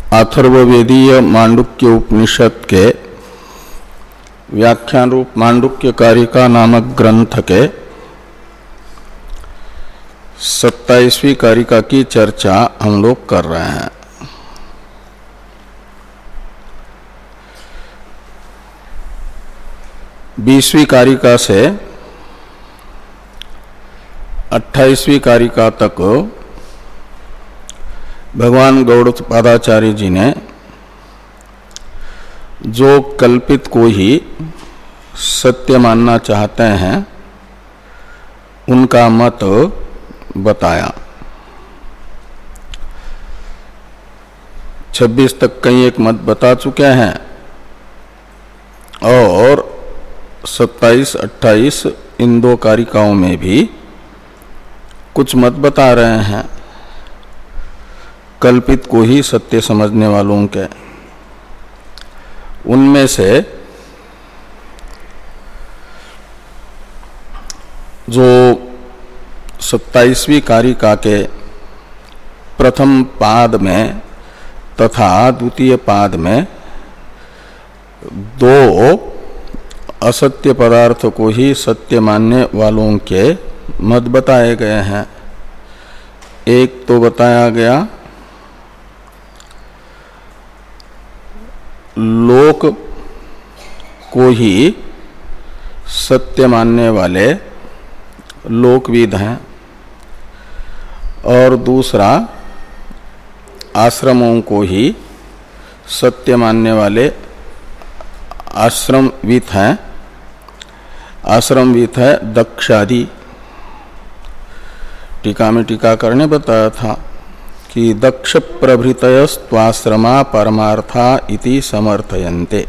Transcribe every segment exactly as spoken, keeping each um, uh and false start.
अथर्ववेदीय मांडुक्य उपनिषद के व्याख्यान रूप मांडुक्य कारिका नामक ग्रंथ के सत्ताईसवीं कारिका की चर्चा हम लोग कर रहे हैं। बीसवीं कारिका से अट्ठाईसवीं कारिका तक भगवान गौड़पादाचार्य जी ने जो कल्पित को ही सत्य मानना चाहते हैं उनका मत बताया। छब्बीस तक कई एक मत बता चुके हैं और सत्ताईस अट्ठाईस इन दो कारिकाओं में भी कुछ मत बता रहे हैं कल्पित को ही सत्य समझने वालों के। उनमें से जो सत्ताईसवीं कारिका के प्रथम पाद में तथा द्वितीय पाद में दो असत्य पदार्थ को ही सत्य मानने वालों के मत बताए गए हैं। एक तो बताया गया लोक को ही सत्य मानने वाले लोकविद हैं और दूसरा आश्रमों को ही सत्य मानने वाले आश्रमविद हैं। आश्रमविद है दक्षादि। टीका में टीकाकर ने बताया था कि दक्ष प्रभृतयस्त्वाश्रमा परमार्था इति समर्थयन्ते।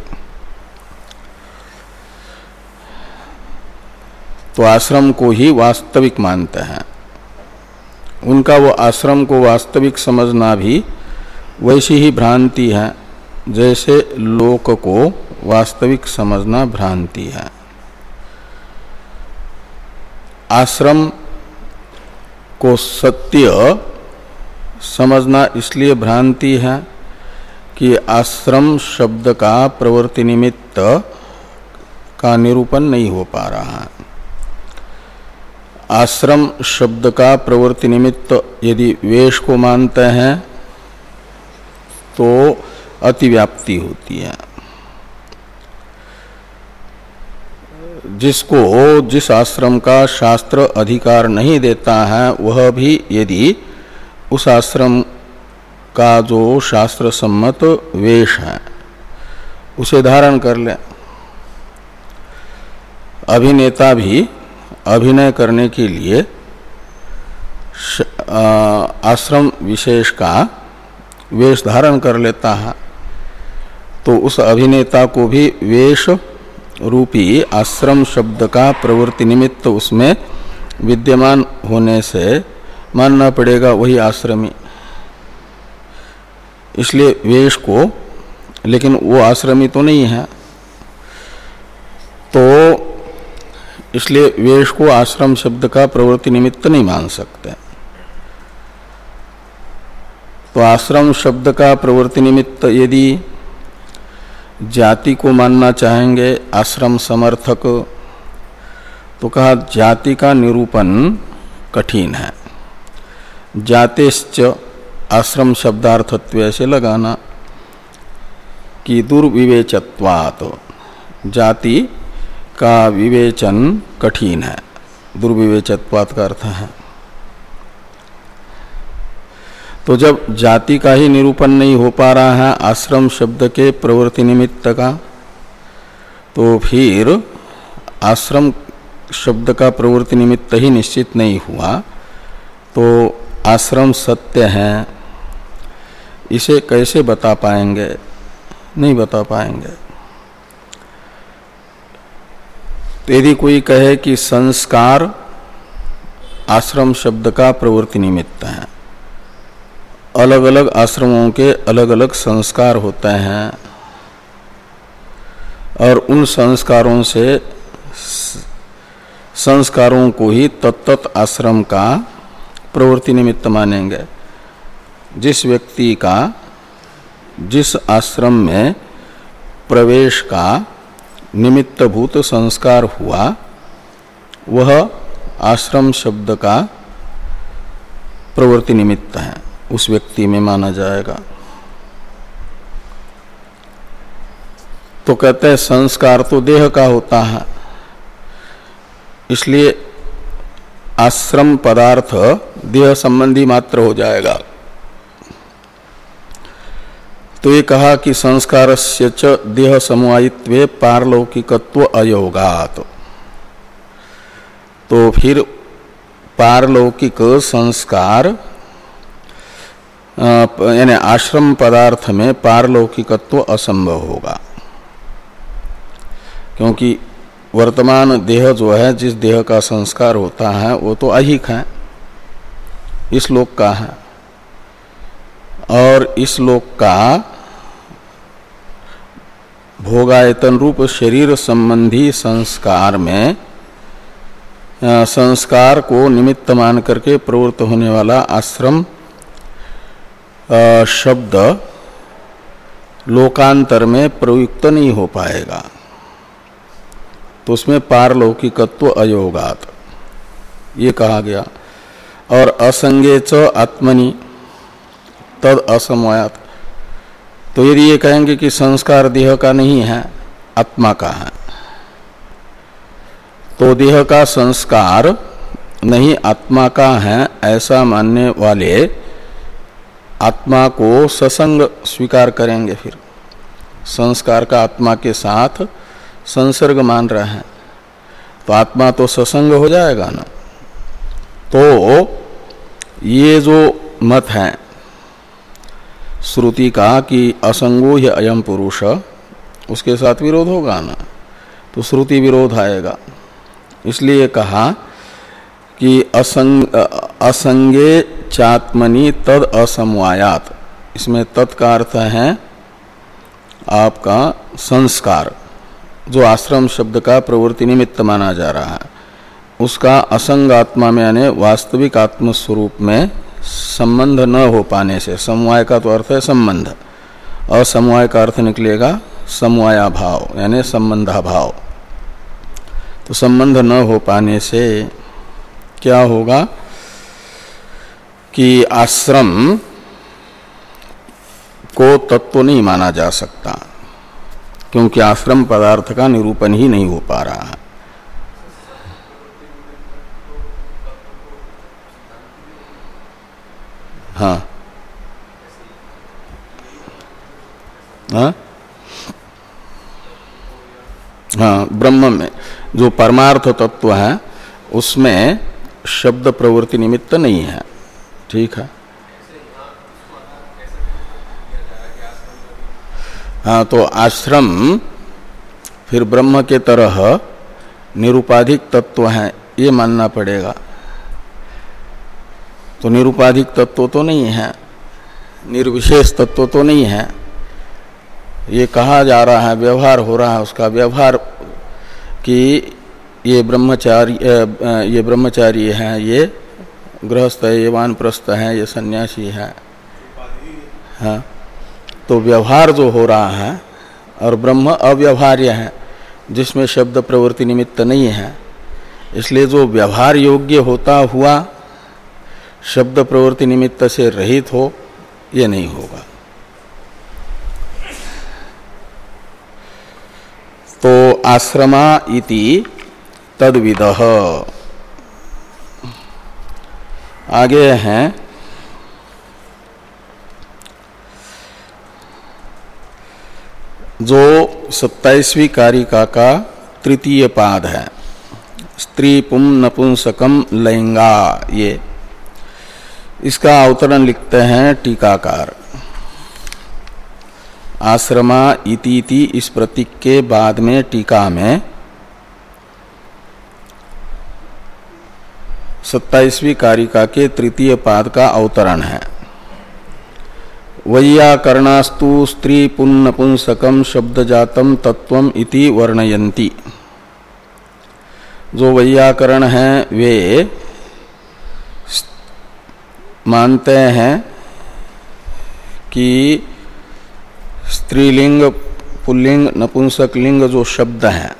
तो आश्रम को ही वास्तविक मानते हैं। उनका वो आश्रम को वास्तविक समझना भी वैसी ही भ्रांति है जैसे लोक को वास्तविक समझना भ्रांति है। आश्रम को सत्य समझना इसलिए भ्रांति है कि आश्रम शब्द का प्रवृत्ति निमित्त का निरूपण नहीं हो पा रहा है। आश्रम शब्द का प्रवृत्ति निमित्त यदि वेश को मानते हैं तो अतिव्याप्ति होती है। जिसको जिस आश्रम का शास्त्र अधिकार नहीं देता है वह भी यदि उस आश्रम का जो शास्त्र सम्मत वेश है उसे धारण कर ले। अभिनेता भी अभिनय करने के लिए आश्रम विशेष का वेश धारण कर लेता है तो उस अभिनेता को भी वेश रूपी आश्रम शब्द का प्रवृत्ति निमित्त उसमें विद्यमान होने से मानना पड़ेगा वही आश्रमी। इसलिए वेश को, लेकिन वो आश्रमी तो नहीं है तो इसलिए वेश को आश्रम शब्द का प्रवृत्ति निमित्त नहीं मान सकते। तो आश्रम शब्द का प्रवृत्ति निमित्त यदि जाति को मानना चाहेंगे आश्रम समर्थक तो कहा जाति का निरूपण कठिन है। जातेश्च आश्रम शब्दार्थत्व ऐसे लगाना कि दुर्विवेचत्वात् जाति का विवेचन कठिन है। दुर्विवेचत्वात् का अर्थ है तो जब जाति का ही निरूपण नहीं हो पा रहा है आश्रम शब्द के प्रवृत्ति निमित्त का तो फिर आश्रम शब्द का प्रवृत्ति निमित्त ही निश्चित नहीं हुआ तो आश्रम सत्य है इसे कैसे बता पाएंगे? नहीं बता पाएंगे। तो यदि कोई कहे कि संस्कार आश्रम शब्द का प्रवृत्ति निमित्त है, अलग अलग आश्रमों के अलग अलग संस्कार होते हैं और उन संस्कारों से संस्कारों को ही तत्त आश्रम का प्रवृत्ति निमित्त मानेंगे। जिस व्यक्ति का जिस आश्रम में प्रवेश का निमित्तभूत संस्कार हुआ वह आश्रम शब्द का प्रवृत्ति निमित्त है, उस व्यक्ति में माना जाएगा। तो कहते हैं संस्कार तो देह का होता है, इसलिए आश्रम पदार्थ देह संबंधी मात्र हो जाएगा। तो ये कहा कि संस्कारस्य च देह समवायित्वे पारलौकिकत्व अयोगात्। तो फिर पारलौकिक संस्कार यानी आश्रम पदार्थ में पारलौकिकत्व असंभव होगा, क्योंकि वर्तमान देह जो है, जिस देह का संस्कार होता है वो तो अहिक है, इस लोक का है, और इस लोक का भोगायतन रूप शरीर संबंधी संस्कार में संस्कार को निमित्त मान करके प्रवृत्त होने वाला आश्रम शब्द लोकांतर में प्रयुक्त नहीं हो पाएगा। तो उसमें पारलौकिकत्व अयोगात ये कहा गया। और असंगे च आत्मनि तद असमवायात। तो यदि ये कहेंगे कि संस्कार देह का नहीं है, आत्मा का है, तो देह का संस्कार नहीं आत्मा का है, ऐसा मानने वाले आत्मा को ससंग स्वीकार करेंगे। फिर संस्कार का आत्मा के साथ संसर्ग मान रहे हैं, तो आत्मा तो ससंग हो जाएगा ना। तो ये जो मत है श्रुति का कि असंगो ही अयम पुरुष, उसके साथ विरोध होगा ना, तो श्रुति विरोध आएगा। इसलिए कहा कि असंग असंगे चात्मनि तद असमवायात। इसमें तत् का अर्थ है आपका संस्कार, जो आश्रम शब्द का प्रवृत्ति निमित्त माना जा रहा है, उसका असंग आत्मा में यानी वास्तविक आत्म स्वरूप में संबंध न हो पाने से, समवाय का तो अर्थ है संबंध, और समवाय का अर्थ निकलेगा समवाया भाव यानी संबंधा भाव। तो संबंध न हो पाने से क्या होगा कि आश्रम को तत्व नहीं माना जा सकता, क्योंकि आश्रम पदार्थ का निरूपण ही नहीं हो पा रहा है। हाँ हाँ हाँ, ब्रह्म में जो परमार्थ तत्व है उसमें शब्द प्रवृत्ति निमित्त नहीं है। ठीक है। हाँ, तो आश्रम फिर ब्रह्म के तरह निरुपाधिक तत्व है, ये मानना पड़ेगा। तो निरुपाधिक तत्व तो नहीं है, निर्विशेष तत्व तो नहीं है। ये कहा जा रहा है, व्यवहार हो रहा है उसका, व्यवहार कि ये ब्रह्मचारी ये ब्रह्मचारी है, ये गृहस्थ है, ये वानप्रस्थ है, ये सन्यासी है। हाँ, तो व्यवहार जो हो रहा है, और ब्रह्म अव्यवहार्य है जिसमें शब्द प्रवृत्ति निमित्त नहीं है, इसलिए जो व्यवहार योग्य होता हुआ शब्द प्रवृत्ति निमित्त से रहित हो, ये नहीं होगा। तो आश्रमा इति तद्विदः। आगे हैं जो सत्ताईसवीं कारिका का तृतीय पाद है, स्त्री पुम नपुंसकम लैंगा। ये इसका अवतरण लिखते हैं टीकाकार। आश्रमा इति इस प्रतीक के बाद में टीका में सत्ताईसवीं कारिका के तृतीय पाद का अवतरण है। वैयाकरणास्तु स्त्री पुन्नपुंसकम शब्दजातम तत्वम इति वर्णयन्ति। जो वैयाकरण हैं वे मानते हैं कि स्त्रीलिंग, पुल्लिंग, नपुंसक लिंग जो शब्द हैं,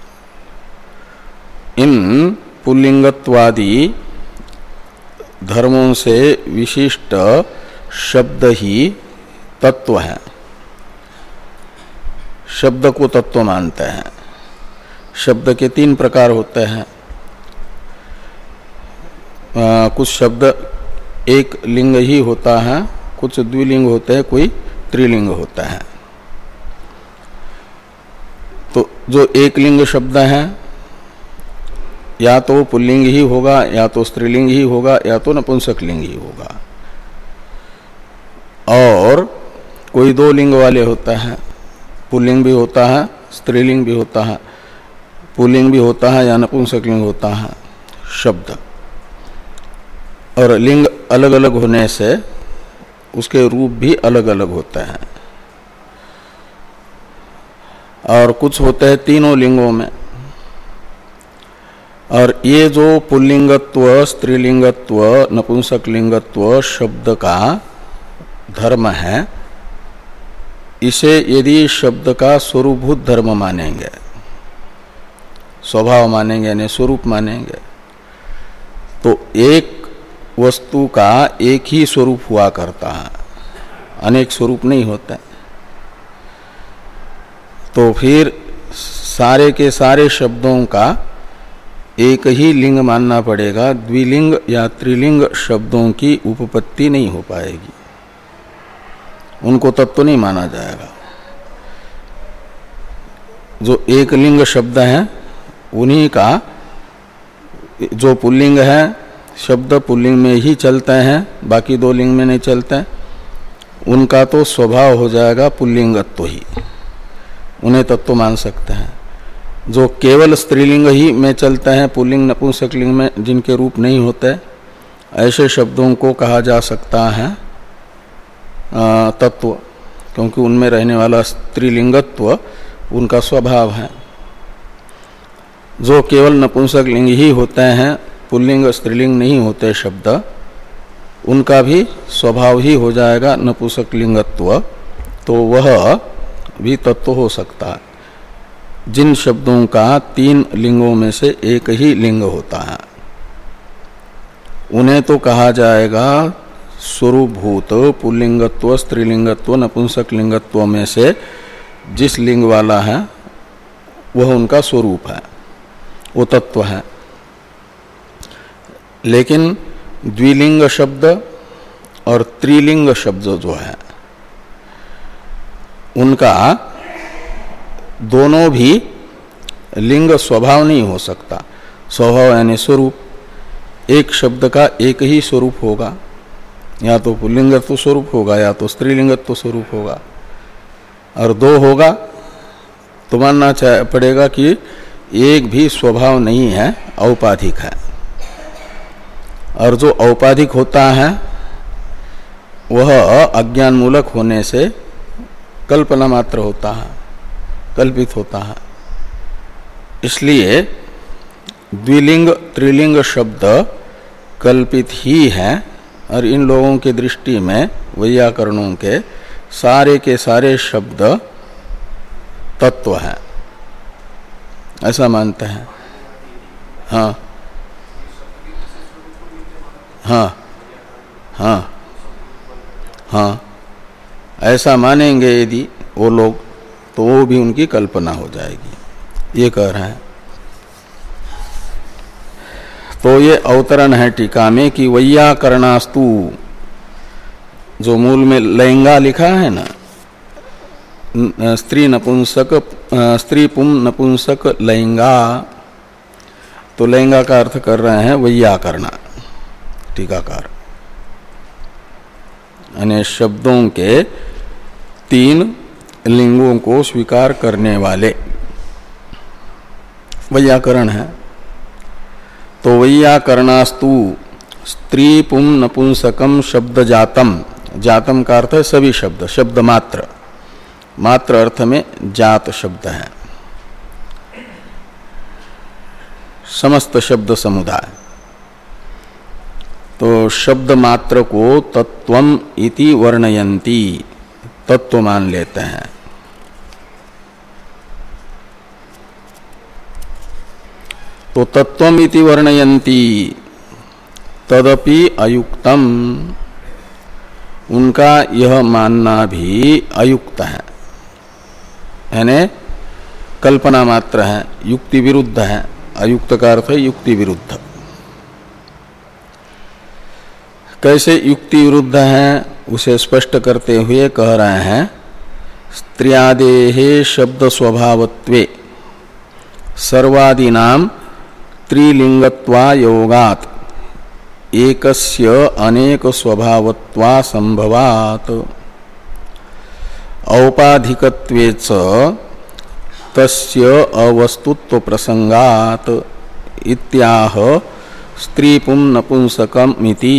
इन पुल्लिंगत्वादि धर्मों से विशिष्ट शब्द ही तत्व है, शब्द को तत्व मानते हैं। शब्द के तीन प्रकार होते हैं। आ, कुछ शब्द एक लिंग ही होता है, कुछ द्विलिंग होते हैं, कोई त्रिलिंग होता है। तो जो एक लिंग शब्द है या तो पुल्लिंग ही होगा, या तो स्त्रीलिंग ही होगा, या तो नपुंसक लिंग ही होगा। और कोई दो लिंग वाले होता है, पुल्लिंग भी होता है, स्त्रीलिंग भी होता है, पुल्लिंग भी होता है या नपुंसक लिंग होता है शब्द। और लिंग अलग अलग होने से उसके रूप भी अलग अलग होते हैं। और कुछ होते हैं तीनों लिंगों में। और ये जो पुल्लिंगत्व, स्त्रीलिंगत्व, नपुंसक लिंगत्व शब्द का धर्म है, इसे यदि शब्द का स्वरूपभूत धर्म मानेंगे, स्वभाव मानेंगे, यानी स्वरूप मानेंगे, तो एक वस्तु का एक ही स्वरूप हुआ करता है, अनेक स्वरूप नहीं होते। तो फिर सारे के सारे शब्दों का एक ही लिंग मानना पड़ेगा। द्विलिंग या त्रिलिंग शब्दों की उपपत्ति नहीं हो पाएगी, उनको तत्व नहीं माना जाएगा। जो एक लिंग शब्द है उन्हीं का, जो पुल्लिंग है शब्द पुल्लिंग में ही चलते हैं, बाकी दो लिंग में नहीं चलते, उनका तो स्वभाव हो जाएगा पुल्लिंगत्व ही, उन्हें तत्व मान सकते हैं। जो केवल स्त्रीलिंग ही में चलते हैं, पुल्लिंग नपुंसक लिंग में जिनके रूप नहीं होते, ऐसे शब्दों को कहा जा सकता है तत्व, क्योंकि उनमें रहने वाला स्त्रीलिंगत्व उनका स्वभाव है। जो केवल नपुंसक लिंग ही होते हैं, पुल्लिंग स्त्रीलिंग नहीं होते शब्द, उनका भी स्वभाव ही हो जाएगा नपुंसक लिंगत्व, तो वह भी तत्व हो सकता है। जिन शब्दों का तीन लिंगों में से एक ही लिंग होता है, उन्हें तो कहा जाएगा स्वरूपभूत पुल्लिंगत्व, स्त्रीलिंगत्व, नपुंसक लिंगत्व में से जिस लिंग वाला है वह उनका स्वरूप है, वो तत्व है। लेकिन द्विलिंग शब्द और त्रिलिंग शब्द जो है, उनका दोनों भी लिंग स्वभाव नहीं हो सकता। स्वभाव यानी स्वरूप। एक शब्द का एक ही स्वरूप होगा, या तो पुल्लिंगत्व स्वरूप होगा या तो स्त्रीलिंगत्व स्वरूप होगा। और दो होगा तो मानना पड़ेगा कि एक भी स्वभाव नहीं है, औपाधिक है। और जो औपाधिक होता है वह अज्ञान मूलक होने से कल्पना मात्र होता है, कल्पित होता है। इसलिए द्विलिंग त्रिलिंग शब्द कल्पित ही है, और इन लोगों की दृष्टि में, वैयाकरणों के, सारे के सारे शब्द तत्व हैं, ऐसा मानते हैं। हाँ हाँ हाँ हाँ, ऐसा मानेंगे यदि वो लोग, तो वो भी उनकी कल्पना हो जाएगी, ये कह रहे हैं। तो ये अवतरण है टीका में कि वैयाकरणास्तु, जो मूल में लैंगा लिखा है ना, स्त्री नपुंसक, स्त्री पुम नपुंसक लैंगा, तो लैंगा का अर्थ कर रहे हैं वैयाकरणा टीकाकार, यानी शब्दों के तीन लिंगों को स्वीकार करने वाले वैयाकरण है। तो वैयाकरणास्तु स्त्री पुम नपुंसकम शब्द जातम, जातम का अर्थ है सभी शब्द, शब्द मात्र, मात्र अर्थ में जात शब्द है, समस्त शब्द समुदाय। तो शब्द मात्र को तत्वम इति वर्णयन्ति, तत्व मान लेते हैं। तो तत्वमिति वर्णयन्ति तदपि अयुक्तम, उनका यह मानना भी अयुक्त है, यानी कल्पना मात्र है, युक्ति विरुद्ध है। अयुक्त का अर्थ है युक्ति विरुद्ध। कैसे युक्ति विरुद्ध है उसे स्पष्ट करते हुए कह रहे हैं, स्त्रियादेहे शब्द स्वभावत्वे सर्वादीनाम त्रिलिंगत्वा योगात एकस्य अनेक स्वभावत्वा संभवात औपाधिकत्वे च तस्य अवस्तुत्व प्रसंगात इत्याह स्त्री पुं नपुंसकम इति।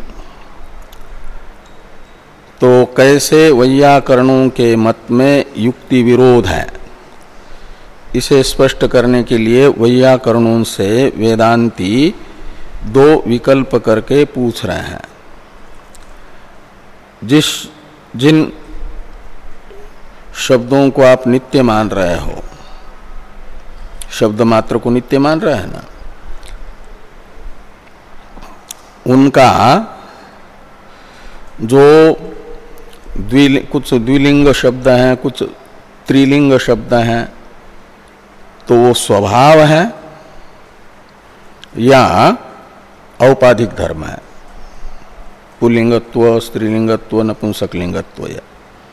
तो कैसे वैयाकरणों के मत में युक्ति विरोध है, इसे स्पष्ट करने के लिए वैयाकरणों से वेदांती दो विकल्प करके पूछ रहे हैं। जिस जिन शब्दों को आप नित्य मान रहे हो, शब्द मात्र को नित्य मान रहे हैं ना, उनका जो द्विलिंग, कुछ द्विलिंग शब्द हैं, कुछ त्रिलिंग शब्द हैं, तो वो स्वभाव है या औपाधिक धर्म है, पुल्लिंगत्व, स्त्रीलिंगत्व, नपुंसकलिंगत्व, या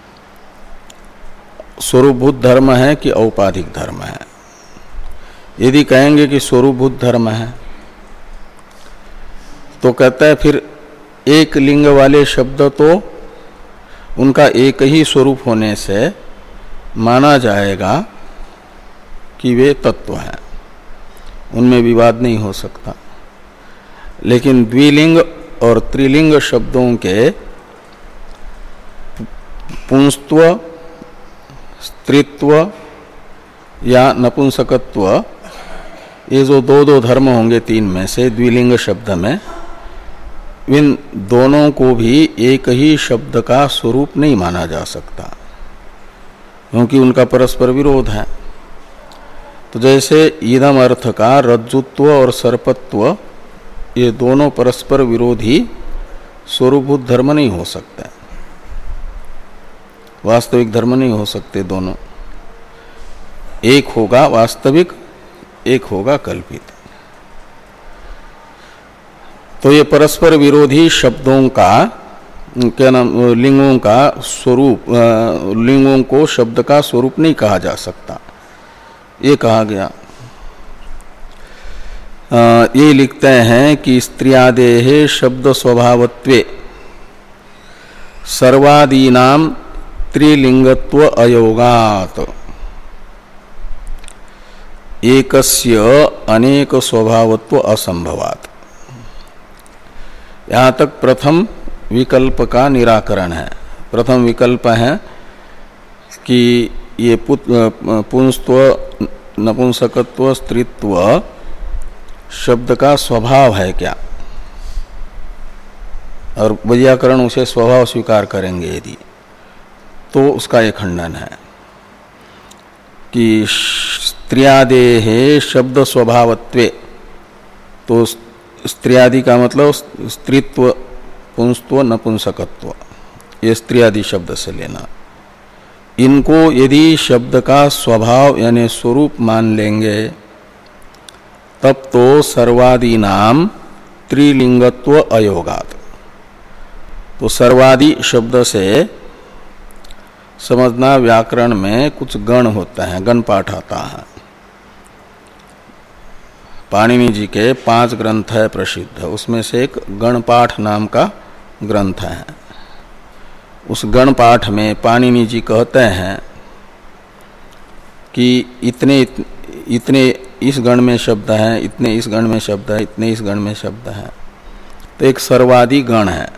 स्वरूपभूत धर्म है कि औपाधिक धर्म है। यदि कहेंगे कि स्वरूपभूत धर्म है तो कहता है फिर एक लिंग वाले शब्द तो उनका एक ही स्वरूप होने से माना जाएगा कि वे तत्व हैं, उनमें विवाद नहीं हो सकता। लेकिन द्विलिंग और त्रिलिंग शब्दों के पुंस्त्व, स्त्रीत्व या नपुंसकत्व, ये जो दो दो धर्म होंगे तीन में से द्विलिंग शब्द में, इन दोनों को भी एक ही शब्द का स्वरूप नहीं माना जा सकता, क्योंकि उनका परस्पर विरोध है। तो जैसे इदम अर्थ का रज्जुत्व और सर्पत्व, ये दोनों परस्पर विरोधी स्वरूपभूत धर्म नहीं हो सकते, वास्तविक धर्म नहीं हो सकते दोनों। एक होगा वास्तविक, एक होगा कल्पित। तो ये परस्पर विरोधी शब्दों का क्या नाम, लिंगों का स्वरूप, लिंगों को शब्द का स्वरूप नहीं कहा जा सकता, ये कहा गया। ये लिखते हैं कि स्त्रियादेहे शब्द स्वभावत्वे सर्वादीनाम त्रिलिंगत्व अयोगात एकस्य अनेक स्वभावत्व असंभवात। यहाँ तक प्रथम विकल्प का निराकरण है। प्रथम विकल्प है कि ये पुंस्त्व, नपुंसकत्व, स्त्रीत्व शब्द का स्वभाव है क्या, और वैयाकरण उसे स्वभाव स्वीकार करेंगे यदि, तो उसका ये खंडन है कि स्त्रियादेहे शब्द स्वभावत्वे, तो स्त्रियादि का मतलब स्त्रीत्व, पुंस्त्व, नपुंसकत्व, ये स्त्रियादि शब्द से लेना। इनको यदि शब्द का स्वभाव यानी स्वरूप मान लेंगे तब तो सर्वादि नाम त्रिलिंगत्व अयोगात। तो सर्वादि शब्द से समझना, व्याकरण में कुछ गण होता है, गण पाठ आता है। पाणिनि जी के पांच ग्रंथ है प्रसिद्ध, उसमें से एक गण पाठ नाम का ग्रंथ है। उस गण पाठ में पाणिनि जी कहते हैं कि इतने इतने इस गण में शब्द हैं, इतने इस गण में शब्द है, इतने इस गण में शब्द हैं। तो एक सर्वादि गण है,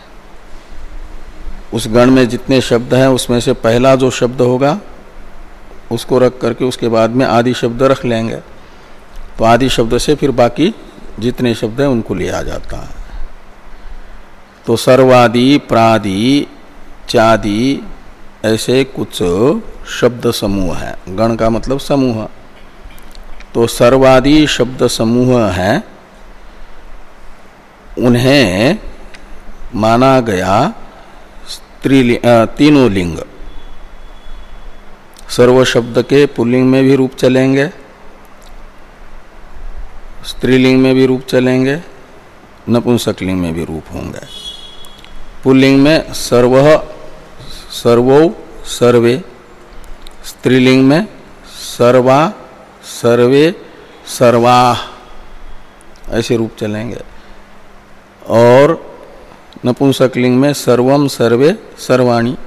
उस गण में जितने शब्द हैं उसमें से पहला जो शब्द होगा उसको रख करके उसके बाद में आदि शब्द रख लेंगे, तो आदि शब्द से फिर बाकी जितने शब्द हैं उनको लिया जाता है। तो सर्वादि, प्रादि, चादि ऐसे कुछ शब्द समूह है। गण का मतलब समूह। तो सर्वादि शब्द समूह है, उन्हें माना गया स्त्रीलिंग, तीनों लिंग। सर्व शब्द के पुल्लिंग में भी रूप चलेंगे, स्त्रीलिंग में भी रूप चलेंगे, नपुंसकलिंग में भी रूप होंगे। पुल्लिंग में सर्व, सर्वो, सर्वे। स्त्रीलिंग में सर्वा, सर्वे, सर्वाः ऐसे रूप चलेंगे। और नपुंसकलिंग में सर्वम, सर्वे, सर्वाणि।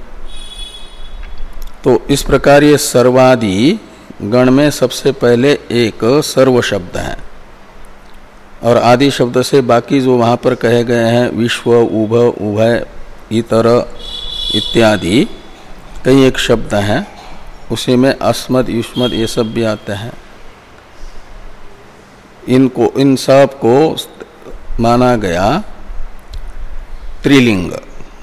तो इस प्रकार ये सर्वादि गण में सबसे पहले एक सर्व शब्द है, और आदि शब्द से बाकी जो वहाँ पर कहे गए हैं विश्व, उभ, उभय, इतर इत्यादि कई एक शब्द हैं, उसी में अस्मद, युष्मद ये सब भी आते हैं। इनको, इन सब को माना गया त्रिलिंग।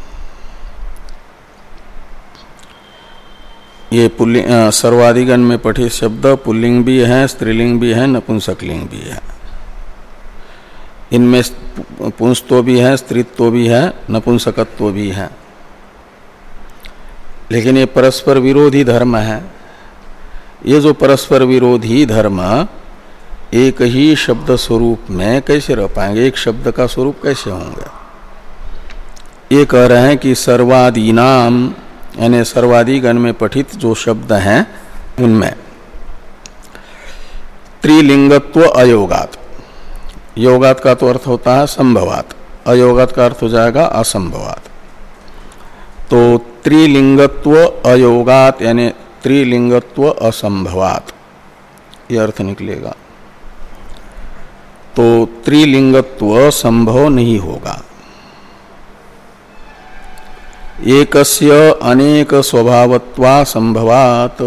ये पुल्लिंग, सर्वादिगण में पठित शब्द पुल्लिंग भी है, स्त्रीलिंग भी है, नपुंसकलिंग भी है। इनमें पुंसत्व भी है, स्त्रीत्व भी है, नपुंसकत्व भी है। लेकिन ये परस्पर विरोधी धर्म है। ये जो परस्पर विरोधी धर्म एक ही शब्द स्वरूप में कैसे रह पाएंगे, एक शब्द का स्वरूप कैसे होंगे? ये कह रहे हैं कि सर्वादीनाम यानी सर्वादिगण में पठित जो शब्द हैं उनमें त्रिलिंगत्व अयोगात। योगात का तो अर्थ होता है संभवात, अयोगात का अर्थ हो जाएगा असंभवात। तो त्रिलिंगत्व अयोगात यानी त्रिलिंगत्व असंभवात, यह अर्थ निकलेगा। तो त्रिलिंगत्व संभव नहीं होगा। एकस्य अनेक स्वभावत्वा संभवात।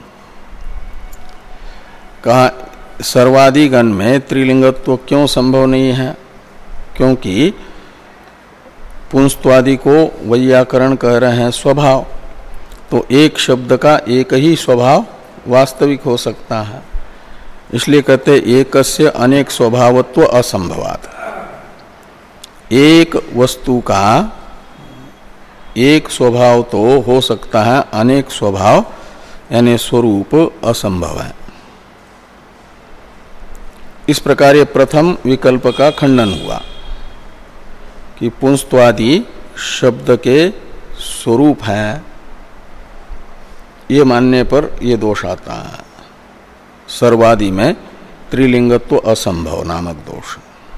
कहा सर्वादिगण में त्रिलिंगत्व क्यों संभव नहीं है? क्योंकि पुंस्त्वादि को वैयाकरण कह रहे हैं स्वभाव, तो एक शब्द का एक ही स्वभाव वास्तविक हो सकता है। इसलिए कहते एकस्य अनेक स्वभावत्व असंभवात। एक वस्तु का एक स्वभाव तो हो सकता है, अनेक स्वभाव यानी स्वरूप असंभव है। इस प्रकार ये प्रथम विकल्प का खंडन हुआ कि पुंस्त्वादि शब्द के स्वरूप है, ये मानने पर ये दोष आता है। सर्वादि में त्रिलिंगत्व असंभव नामक दोष।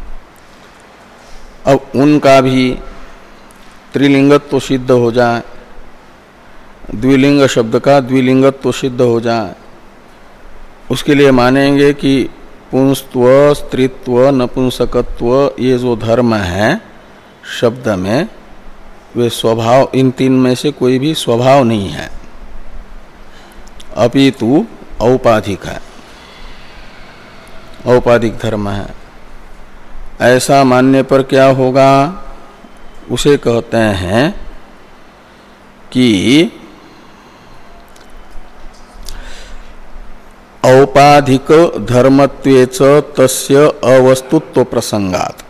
अब उनका भी त्रिलिंगत्व सिद्ध हो जाए, द्विलिंग शब्द का द्विलिंगत्व सिद्ध हो जाए, उसके लिए मानेंगे कि पुंस्त्व, स्त्रीत्व, नपुंसकत्व ये जो धर्म है शब्द में, वे स्वभाव, इन तीन में से कोई भी स्वभाव नहीं है, अपितु औपाधिक है, औपाधिक धर्म है। ऐसा मानने पर क्या होगा? उसे कहते हैं कि औपाधिक धर्मत्वेच तस्य अवस्तुत्व प्रसंगात।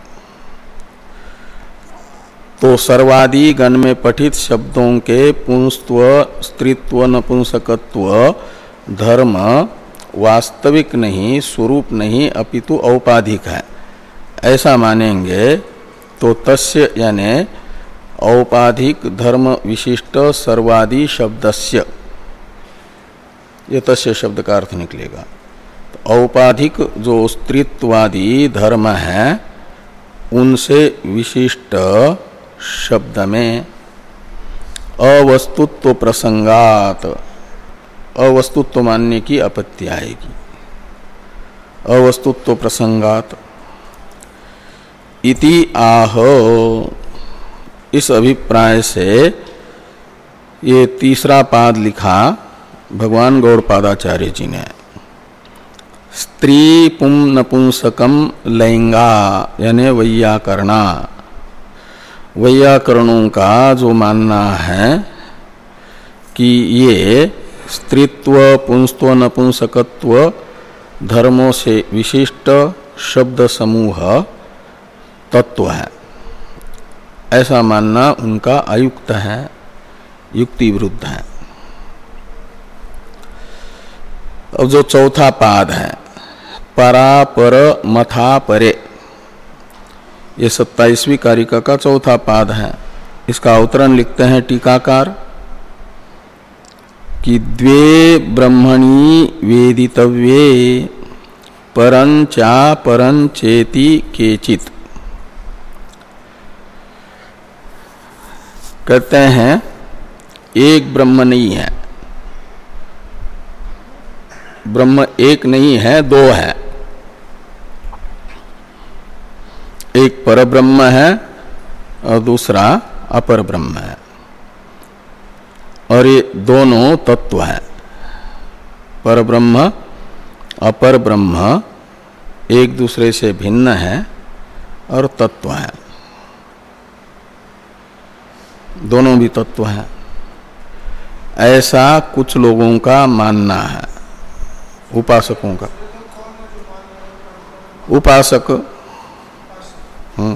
तो सर्वादि गण में पठित शब्दों के पुंस्त्व, स्त्रीत्व, नपुंसकत्व धर्म वास्तविक नहीं, स्वरूप नहीं, अपितु औपाधिक है, ऐसा मानेंगे तो तस्य यानी औपाधिक धर्म विशिष्ट सर्वादि शब्दस्य, ये तस्य शब्द का अर्थ निकलेगा। तो औपाधिक जो स्त्रीत्वादि धर्म है उनसे विशिष्ट शब्द में अवस्तुत्व प्रसंगात, अवस्तुत्व मानने की आपत्ति आएगी। अवस्तुत्व प्रसंगात इति आह, इस अभिप्राय से ये तीसरा पाद लिखा भगवान गौड़पादाचार्य जी ने। स्त्री पुम नपुंसकम लैंगा यानी वैयाकरणा, वैयाकरणों का जो मानना है कि ये स्त्रीत्व, पुंस्त्व, नपुंसकत्व धर्मों से विशिष्ट शब्द समूह तत्व है, ऐसा मानना उनका अयुक्त है, युक्ति विरुद्ध है। अब जो चौथा पाद है परापर मथा परे, ये सत्ताईसवीं कारिका का चौथा पाद है। इसका अवतरण लिखते हैं टीकाकार कि द्वे ब्रह्मणि वेदितव्ये परंचा परंचेति केचित। कहते हैं एक ब्रह्म नहीं है, ब्रह्म एक नहीं है, दो है। एक पर ब्रह्म है और दूसरा अपर ब्रह्म है, और ये दोनों तत्व हैं। पर ब्रह्म अपर ब्रह्म एक दूसरे से भिन्न है और तत्व है, दोनों भी तत्व हैं, ऐसा कुछ लोगों का मानना है, उपासकों का। उपासक हम्म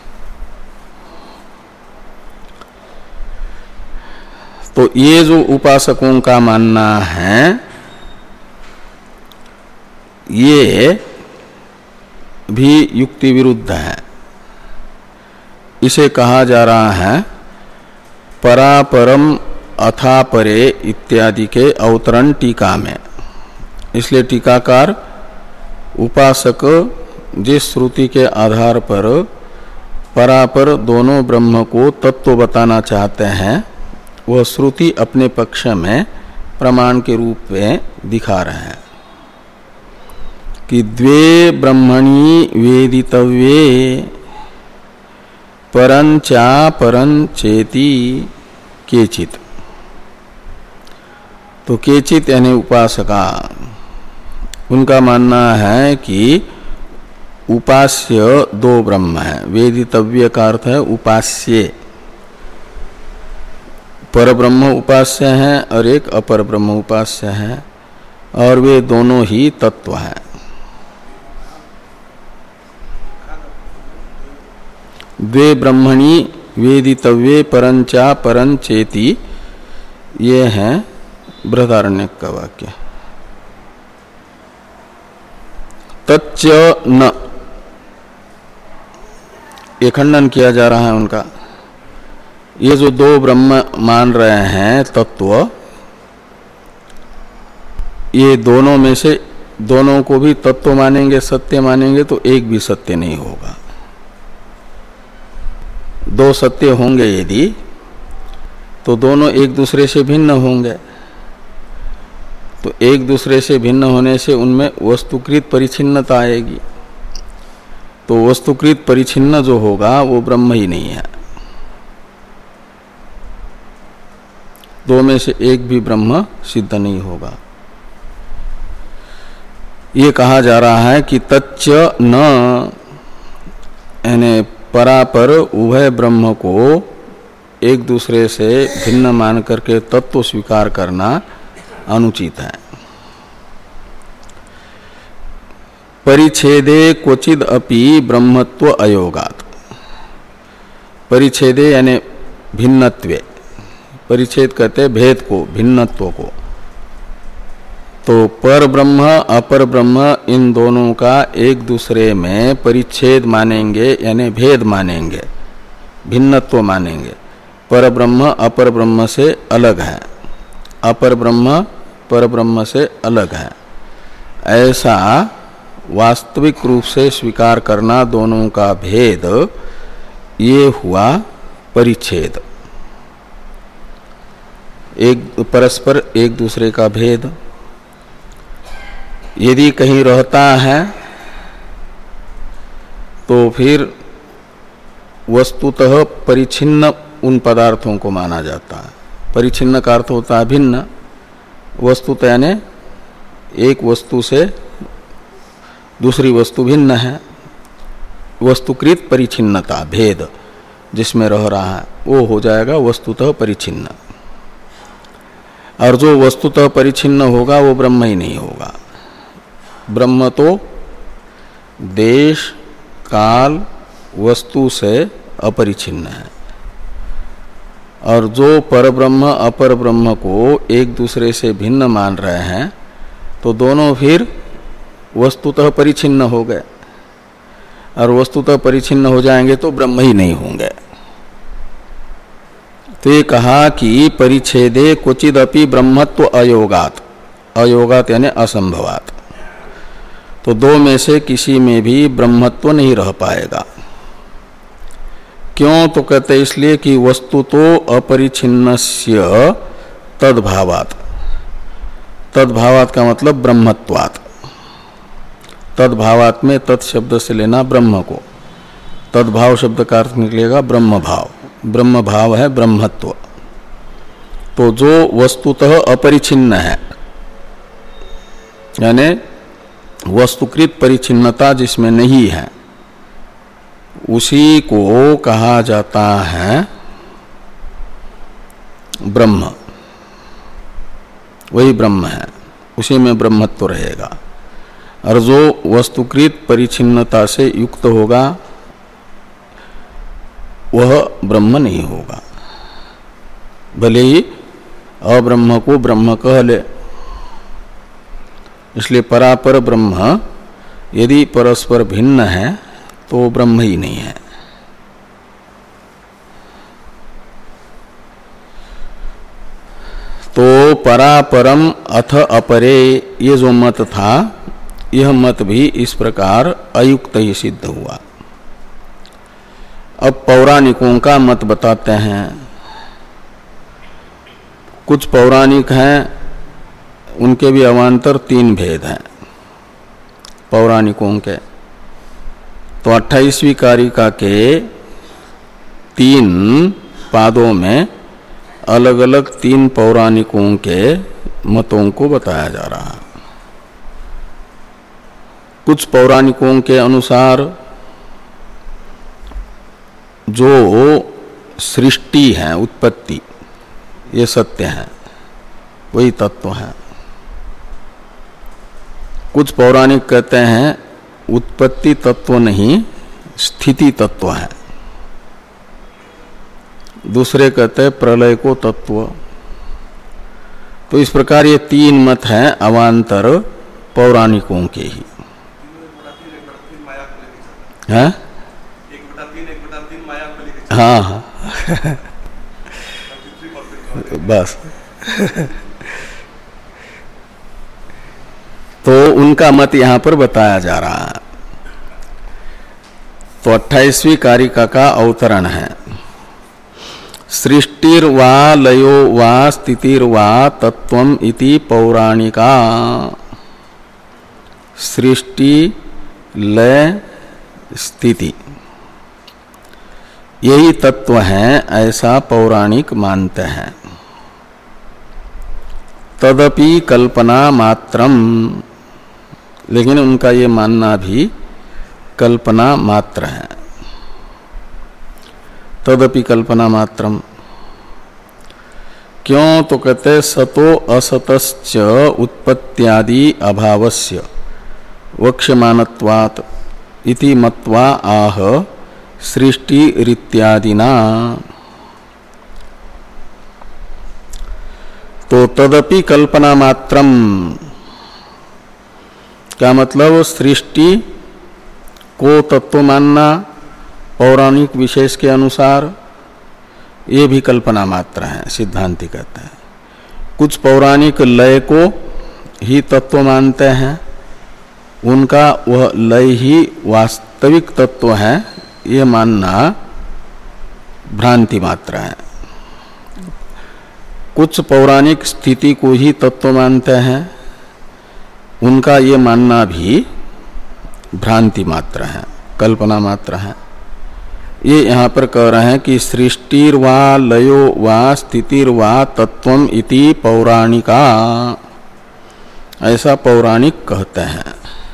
तो ये जो उपासकों का मानना है, ये भी युक्ति विरुद्ध है। इसे कहा जा रहा है परापरम अथा परे इत्यादि के अवतरण टीका में। इसलिए टीकाकार उपासक जिस श्रुति के आधार पर परापर दोनों ब्रह्म को तत्व बताना चाहते हैं, वह श्रुति अपने पक्ष में प्रमाण के रूप में दिखा रहे हैं कि द्वे ब्रह्मणि वेदितव्ये परंचा परंचेति केचित। तो केचित यानी उपासका, उनका मानना है कि उपास्य दो ब्रह्म है। वेदितव्य का अर्थ है उपास्य, पर ब्रह्म उपास्य है और एक अपर ब्रह्म उपास्य है, और वे दोनों ही तत्व हैं। द्वे ब्रह्मणि वेदितव्ये परंचा परंचेति, ये है बृहदारण्यक का वाक्य। तच्च न, ये खंडन किया जा रहा है उनका। ये जो दो ब्रह्म मान रहे हैं तत्व, ये दोनों में से दोनों को भी तत्व मानेंगे, सत्य मानेंगे, तो एक भी सत्य नहीं होगा। दो सत्य होंगे यदि, तो दोनों एक दूसरे से भिन्न होंगे। तो एक दूसरे से भिन्न होने से उनमें वस्तुकृत परिच्छिन्नता आएगी। तो वस्तुकृत परिच्छिन्न जो होगा वो ब्रह्म ही नहीं है। दो में से एक भी ब्रह्म सिद्ध नहीं होगा। ये कहा जा रहा है कि तच्च न, यानी परापर उभय ब्रह्म को एक दूसरे से भिन्न मान करके तत्व स्वीकार करना अनुचित है। परिच्छेदे क्वचिद अपि ब्रह्मत्व अयोगात्। परिच्छेदे यानी भिन्नत्वे, परिच्छेद कहते भेद को, भिन्नत्व को। तो पर ब्रह्म अपर ब्रह्म इन दोनों का एक दूसरे में परिच्छेद मानेंगे, यानी भेद मानेंगे, भिन्नत्व मानेंगे। पर ब्रह्म अपर ब्रह्म से अलग है, अपर ब्रह्म पर ब्रह्म से अलग है, ऐसा वास्तविक रूप से स्वीकार करना दोनों का भेद, ये हुआ परिच्छेद। एक परस्पर एक दूसरे का भेद यदि कहीं रहता है तो फिर वस्तुतः परिच्छिन्न उन पदार्थों को माना जाता है। परिच्छिन्न का अर्थ होता है भिन्न। वस्तुतः यानी एक वस्तु से दूसरी वस्तु भिन्न है। वस्तुकृत परिच्छिन्नता, भेद जिसमें रह रहा है, वो हो जाएगा वस्तुतः परिच्छिन्न। और जो वस्तुतः परिच्छिन्न होगा वो ब्रह्म ही नहीं होगा। ब्रह्म तो देश काल वस्तु से अपरिच्छिन्न है, और जो परब्रह्म अपर ब्रह्म को एक दूसरे से भिन्न मान रहे हैं तो दोनों फिर वस्तुतः परिच्छिन्न हो गए, और वस्तुतः परिच्छिन्न हो जाएंगे तो ब्रह्म ही नहीं होंगे। तो ये कहा कि परिच्छेदे क्वचिदपि ब्रह्मत्व अयोगात, अयोगात यानी असंभवात, तो दो में से किसी में भी ब्रह्मत्व नहीं रह पाएगा। क्यों? तो कहते इसलिए कि वस्तु तो अपरिच्छिन्नस्य तद्भावात, तद्भावात का मतलब ब्रह्मत्वात्, तद्भावात में तत् शब्द से लेना ब्रह्म को, तद्भाव शब्द का अर्थ निकलेगा ब्रह्म भाव, ब्रह्म भाव है ब्रह्मत्व। तो जो वस्तुतः अपरिच्छिन्न है यानी वस्तुकृत परिच्छिन्नता जिसमें नहीं है, उसी को कहा जाता है ब्रह्म, वही ब्रह्म है, उसी में ब्रह्मत्व रहेगा। और जो वस्तुकृत परिच्छिन्नता से युक्त होगा वह ब्रह्म नहीं होगा, भले ही अब्रह्म को ब्रह्म कह ले। इसलिए परापर ब्रह्म यदि परस्पर भिन्न है तो ब्रह्म ही नहीं है। तो परापरम अथ अपरे ये जो मत था, यह मत भी इस प्रकार अयुक्त ही सिद्ध हुआ। अब पौराणिकों का मत बताते हैं। कुछ पौराणिक हैं, उनके भी अवान्तर तीन भेद हैं पौराणिकों के। तो अट्ठाईसवीं कारिका के तीन पादों में अलग अलग तीन पौराणिकों के मतों को बताया जा रहा है। कुछ पौराणिकों के अनुसार जो सृष्टि है, उत्पत्ति, ये सत्य है, वही तत्व है। कुछ पौराणिक कहते हैं उत्पत्ति तत्व नहीं, स्थिति तत्व है। दूसरे कहते हैं प्रलय को तत्व। तो इस प्रकार ये तीन मत हैं अवान्तर पौराणिकों के ही हैं। हाँ हाँ बस तो उनका मत यहां पर बताया जा रहा है। तो अट्ठाईसवीं कारिका का अवतरण है। सृष्टिर्वा लयो वा स्थितिर्वा तत्वम इति पौराणिका। सृष्टि, लय, स्थिति यही तत्व है, ऐसा पौराणिक मानते हैं। तदपि कल्पना मात्रम, लेकिन उनका ये मानना भी कल्पना मात्र है। तदपि कल्पना मात्रम क्यों? तो कहते सतो असतश्च उत्पत्त्यादि अभावस्य वक्ष्यमानत्वात् इति मत्वा आह सृष्टि रीत्यादिना। तो तदपि कल्पना मात्रम क्या मतलब? सृष्टि को तत्व मानना पौराणिक विशेष के अनुसार ये भी कल्पना मात्र है, सिद्धांति कहते हैं। कुछ पौराणिक लय को ही तत्व मानते हैं, उनका वह लय ही वास्तविक तत्व है, ये मानना भ्रांति मात्र है। कुछ पौराणिक स्थिति को ही तत्व मानते हैं, उनका ये मानना भी भ्रांति मात्र है, कल्पना मात्र है। ये यहाँ पर कह रहे हैं कि सृष्टिर्वा लयो वा स्थितिर्वा तत्वम इति पौराणिका, ऐसा पौराणिक कहते हैं।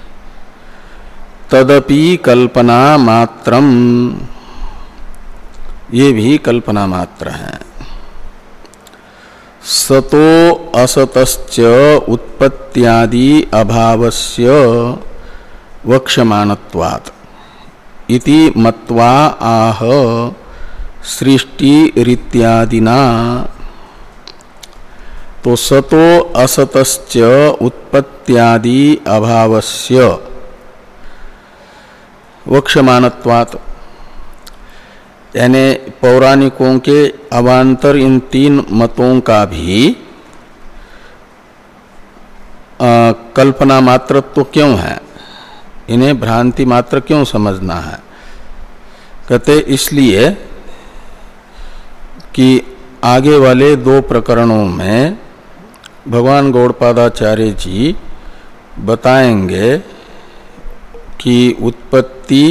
तदपि कल्पना मात्रम, ये भी कल्पना मात्र है। सतो असतश्च उत्पत्त्यादि अभावस्य वक्ष्यमानत्वात् इति मत्वा आह सृष्टि रीत्यादिना। तो सतो असतश्च उत्पत्त्यादि अभावस्य वक्ष्यमानत्वात्, यानी पौराणिकों के अवान्तर इन तीन मतों का भी आ, कल्पना मात्रत्व क्यों है, इन्हें भ्रांति मात्र क्यों समझना है। कहते इसलिए कि आगे वाले दो प्रकरणों में भगवान गौड़पादाचार्य जी बताएंगे कि उत्पत्ति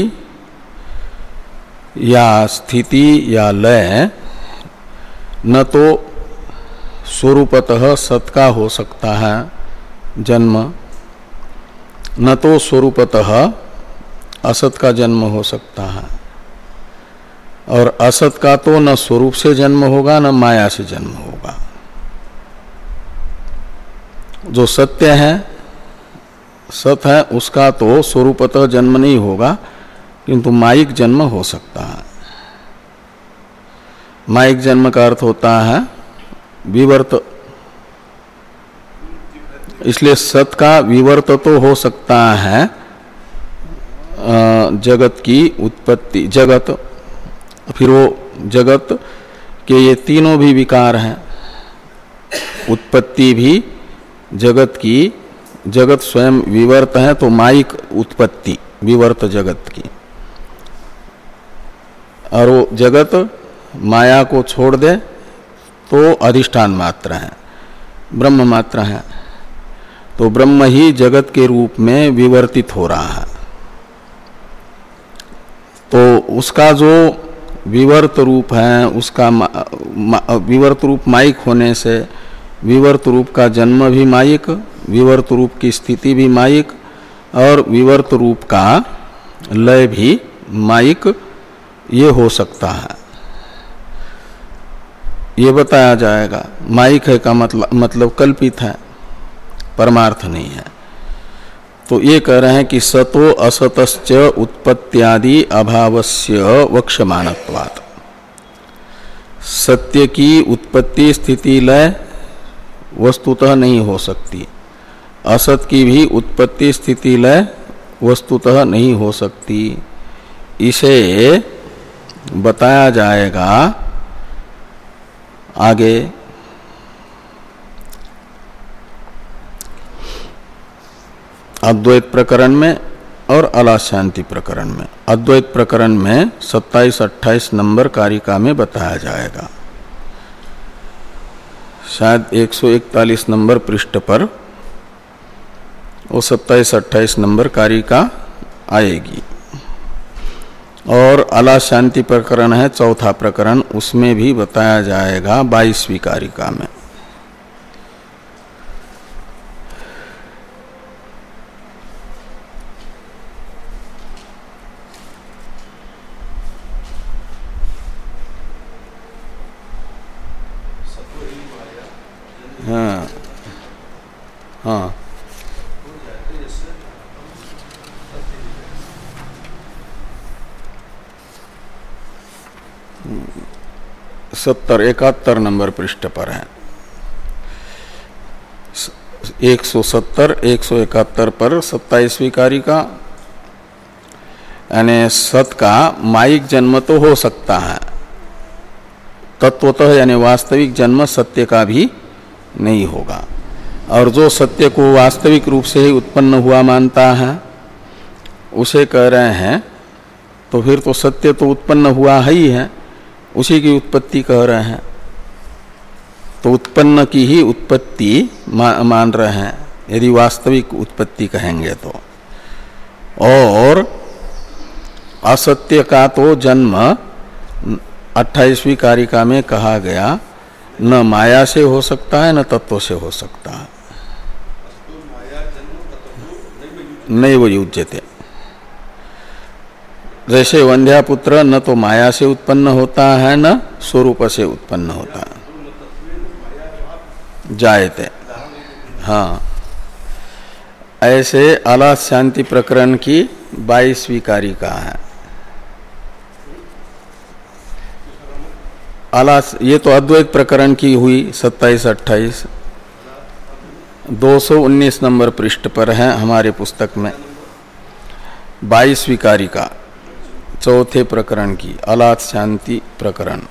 या स्थिति या लय न तो स्वरूपतः सत का हो सकता है जन्म, न तो स्वरूपतः असत का जन्म हो सकता है, और असत का तो न स्वरूप से जन्म होगा न माया से जन्म होगा। जो सत्य है, सत है, उसका तो स्वरूपतः जन्म नहीं होगा, किंतु मायिक जन्म हो सकता है। मायिक जन्म का अर्थ होता है विवर्त, इसलिए सत का विवर्त तो हो सकता है जगत की उत्पत्ति, जगत, फिर वो जगत के ये तीनों भी विकार हैं, उत्पत्ति भी जगत की, जगत स्वयं विवर्त है तो मायिक उत्पत्ति विवर्त जगत की, और वो जगत माया को छोड़ दे तो अधिष्ठान मात्र है, ब्रह्म मात्र है, तो ब्रह्म ही जगत के रूप में विवर्तित हो रहा है। तो उसका जो विवर्त रूप है, उसका विवर्त रूप मायिक होने से विवर्त रूप का जन्म भी मायिक, विवर्त रूप की स्थिति भी मायिक, और विवर्त रूप का लय भी मायिक ये हो सकता है, ये बताया जाएगा। मायिक है का मतलब मतलब कल्पित है, परमार्थ नहीं है। तो ये कह रहे हैं कि सतो असतश्च उत्पत्त्यादि अभावस्य वक्ष्यमानत्वात्, सत्य की उत्पत्ति स्थिति लय वस्तुतः नहीं हो सकती, असत की भी उत्पत्ति स्थिति लय वस्तुतः नहीं हो सकती। इसे बताया जाएगा आगे। अद्वैत प्रकरण में और अलाशांति प्रकरण में। अद्वैत प्रकरण में सत्ताईस अट्ठाईस नंबर कारिका में बताया जाएगा, शायद एक सौ इकतालीस नंबर पृष्ठ पर वो सत्ताईस अट्ठाईस नंबर कारिका आएगी। और अलाशांति प्रकरण है चौथा प्रकरण, उसमें भी बताया जाएगा बाईसवीं कारिका में। हाँ हाँ सत्तर इकहत्तर नंबर पृष्ठ पर है, एक सौ सत्तर एक सौ इकहत्तर पर सत्ताईसवीं कारिका। यानी सत का मायिक जन्म तो हो सकता है, तत्वतः यानी वास्तविक जन्म सत्य का भी नहीं होगा, और जो सत्य को वास्तविक रूप से ही उत्पन्न हुआ मानता है उसे कह रहे हैं तो फिर तो सत्य तो उत्पन्न हुआ है ही है, उसी की उत्पत्ति कह रहे हैं, तो उत्पन्न की ही उत्पत्ति मा, मान रहे हैं यदि वास्तविक उत्पत्ति कहेंगे तो। और असत्य का तो जन्म अट्ठाईसवीं कारिका में कहा गया न माया से हो सकता है न तत्व से हो सकता है, नैव युज्यते। जैसे वंध्यापुत्र न तो माया से उत्पन्न होता है न स्वरूप से उत्पन्न होता है। जायते। हाँ, ऐसे आलास शांति प्रकरण की बाईसवीं कारिका है। आलास, ये तो अद्वैत प्रकरण की हुई सत्ताईस अट्ठाईस, दो सौ उन्नीस नंबर पृष्ठ पर है हमारे पुस्तक में। बाईसवीं कारिका चौथे प्रकरण की आलास शांति प्रकरण।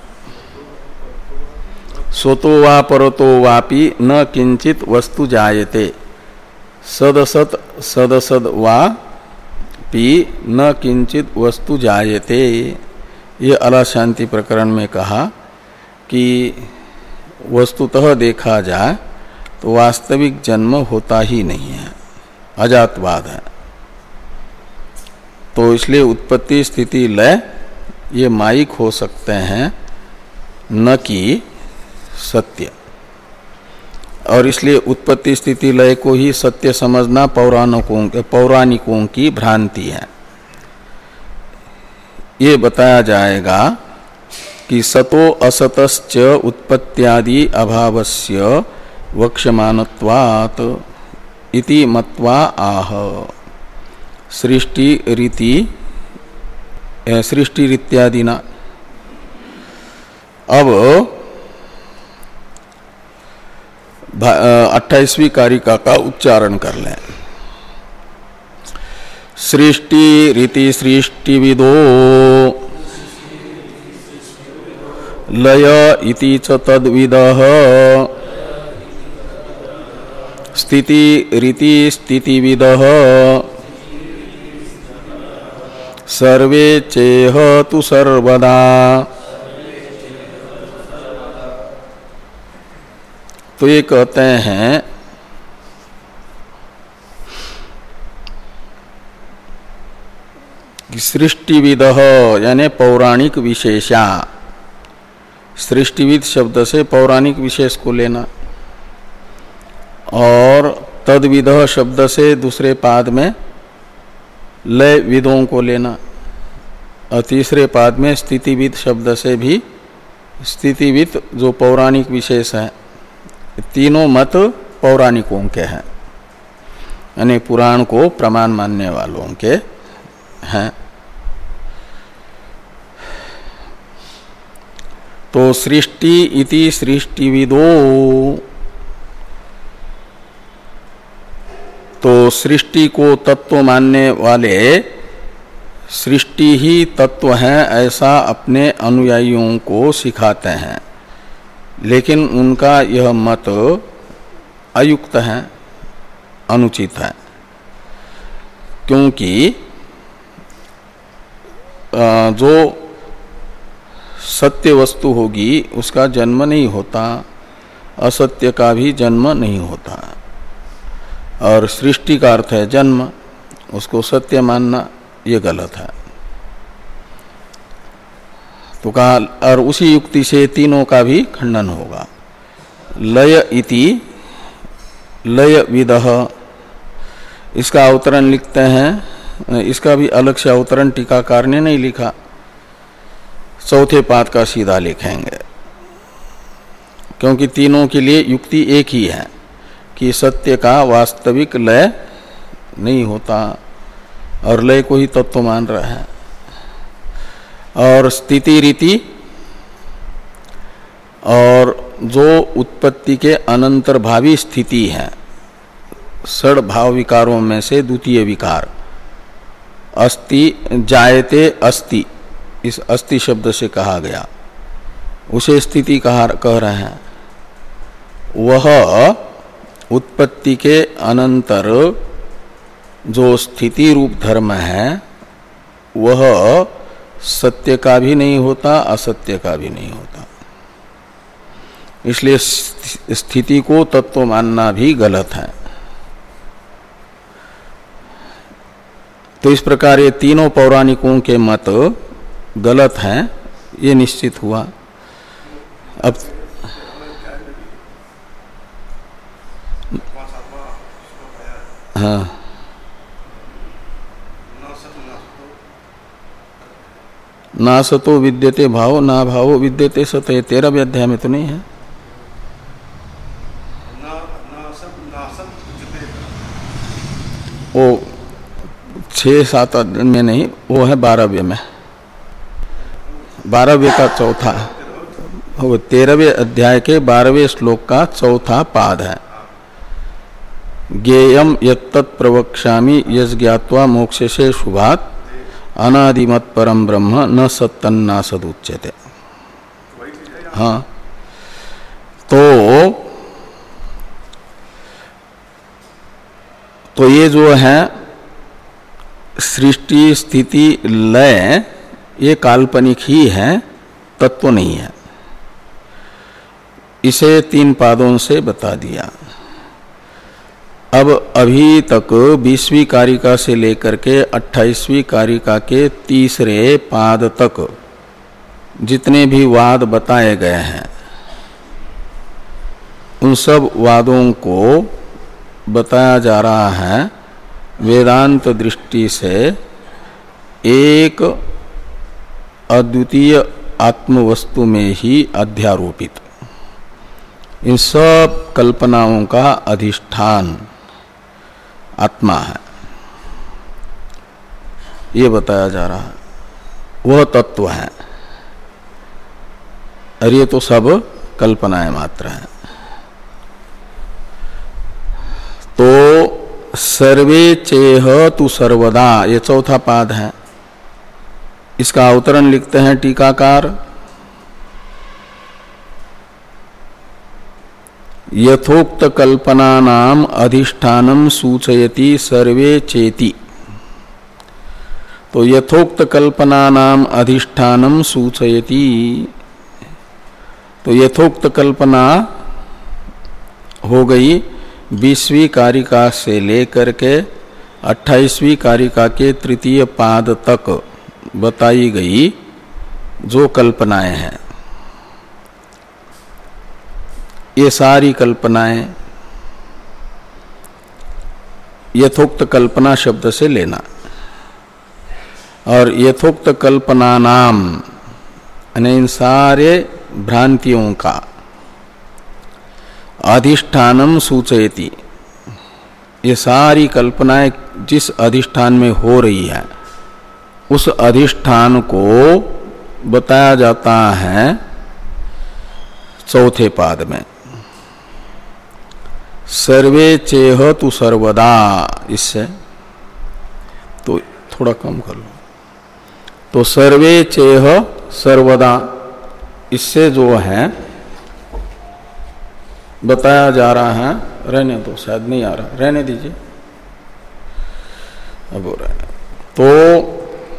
स्वतो वा परतो वापि न किंचित वस्तु जायते सदसत सदसद वा पि न किंचित वस्तु जायते। ये आलास शांति प्रकरण में कहा कि वस्तुतः देखा जाए तो वास्तविक जन्म होता ही नहीं है, अजातवाद है। तो इसलिए उत्पत्ति स्थिति लय ये माइक हो सकते हैं, न कि सत्य। और इसलिए उत्पत्ति स्थिति लय को ही सत्य समझना पौराणिकों पौराणिकों की भ्रांति है। ये बताया जाएगा कि सतो असतश्च उत्पत्त्यादि अभावस्य वक्ष्यमानत्वात् इति मत्वा आह सृष्टि रीति सृष्टि रीत्यादिना। अब अट्ठाईसवीं कारिका का उच्चारण कर लें। सृष्टि रीति सृष्टिविदो लय इति च तद्विदः स्थिति रीति स्थितिविदः सर्वे चेह तु सर्वदा। तो ये कहते हैं कि सृष्टिविदः यानी पौराणिक विशेषा, सृष्टिविद शब्द से पौराणिक विशेष को लेना, और तद्विदः शब्द से दूसरे पाद में लय विदों को लेना, और तीसरे पाद में स्थितिविद शब्द से भी स्थितिविद जो पौराणिक विशेष है। तीनों मत पौराणिकों के हैं, यानी पुराण को प्रमाण मानने वालों के हैं। तो सृष्टि इति सृष्टिविदो, तो सृष्टि को तत्व मानने वाले सृष्टि ही तत्व है ऐसा अपने अनुयायियों को सिखाते हैं, लेकिन उनका यह मत अयुक्त है, अनुचित है। क्योंकि जो सत्य वस्तु होगी उसका जन्म नहीं होता, असत्य का भी जन्म नहीं होता। और सृष्टि का अर्थ है जन्म, उसको सत्य मानना ये गलत है। तो कहा, और उसी युक्ति से तीनों का भी खंडन होगा। लय इति लय विदः, इसका अवतरण लिखते हैं, इसका भी अलग से अवतरण टीकाकार ने नहीं लिखा, चौथे पाद का सीधा लिखेंगे। क्योंकि तीनों के लिए युक्ति एक ही है कि सत्य का वास्तविक लय नहीं होता, और लय को ही तत्व मान रहा है। और स्थिति रीति, और जो उत्पत्ति के अनंतर भावी स्थिति है, षड भाव विकारों में से द्वितीय विकार अस्ति, जायते अस्ति, इस अस्ति शब्द से कहा गया, उसे स्थिति कहा कह रहे हैं। वह उत्पत्ति के अनंतर जो स्थिति रूप धर्म है वह सत्य का भी नहीं होता, असत्य का भी नहीं होता। इसलिए स्थिति को तत्व मानना भी गलत है। तो इस प्रकार ये तीनों पौराणिकों के मत गलत हैं, ये निश्चित हुआ। अब हाँ, ना सतो विद्यते भाव, ना भावो विद्यते सत, ये तेरहवें अध्याय में तो नहीं है। छः सात में नहीं, वो है बारहवें में, बारहवें का चौथा, वो तेरहवें अध्याय के बारहवें श्लोक का चौथा पाद है। ज्ञेयम यत्तत् प्रवक्ष्यामि यस् ज्ञात्वा मोक्षसे शुभात् अनादिमत् परम ब्रह्म न सत्तन्ना सदुच्यते। हाँ, तो तो ये जो है सृष्टि स्थिति लय, ये काल्पनिक ही है, तत्व नहीं है। इसे तीन पादों से बता दिया। अब अभी तक बीसवीं कारिका से लेकर के अट्ठाईसवीं कारिका के तीसरे पाद तक जितने भी वाद बताए गए हैं, उन सब वादों को बताया जा रहा है वेदांत दृष्टि से एक अद्वितीय आत्मवस्तु में ही अध्यारोपित। इन सब कल्पनाओं का अधिष्ठान आत्मा है, ये बताया जा रहा है, वह तत्व है, और ये तो सब कल्पनाएं मात्र हैं। तो सर्वे चेह तु सर्वदा, ये चौथा पाद है। इसका अवतरण लिखते हैं टीकाकार, यथोक्त कल्पना नाम अधिष्ठानम सूचयति सर्वे चेति। तो यथोक्त कल्पना नाम अधिष्ठानम सूचयति, तो यथोक्त कल्पना हो गई बीसवीं कारिका से लेकर के अट्ठाईसवीं कारिका के तृतीय पाद तक बताई गई जो कल्पनाएं हैं, ये सारी कल्पनाएं यथोक्त कल्पना शब्द से लेना। और यथोक्त कल्पना नाम यानी इन सारे भ्रांतियों का अधिष्ठानम सूचयति, ये सारी कल्पनाएं जिस अधिष्ठान में हो रही है उस अधिष्ठान को बताया जाता है चौथे पाद में। सर्वे चेह तु सर्वदा, इससे तो थोड़ा कम कर लो, तो सर्वे चेह सर्वदा, इससे जो है बताया जा रहा है, रहने दो, शायद नहीं आ रहा, रहने दीजिए, अब हो रहा है। तो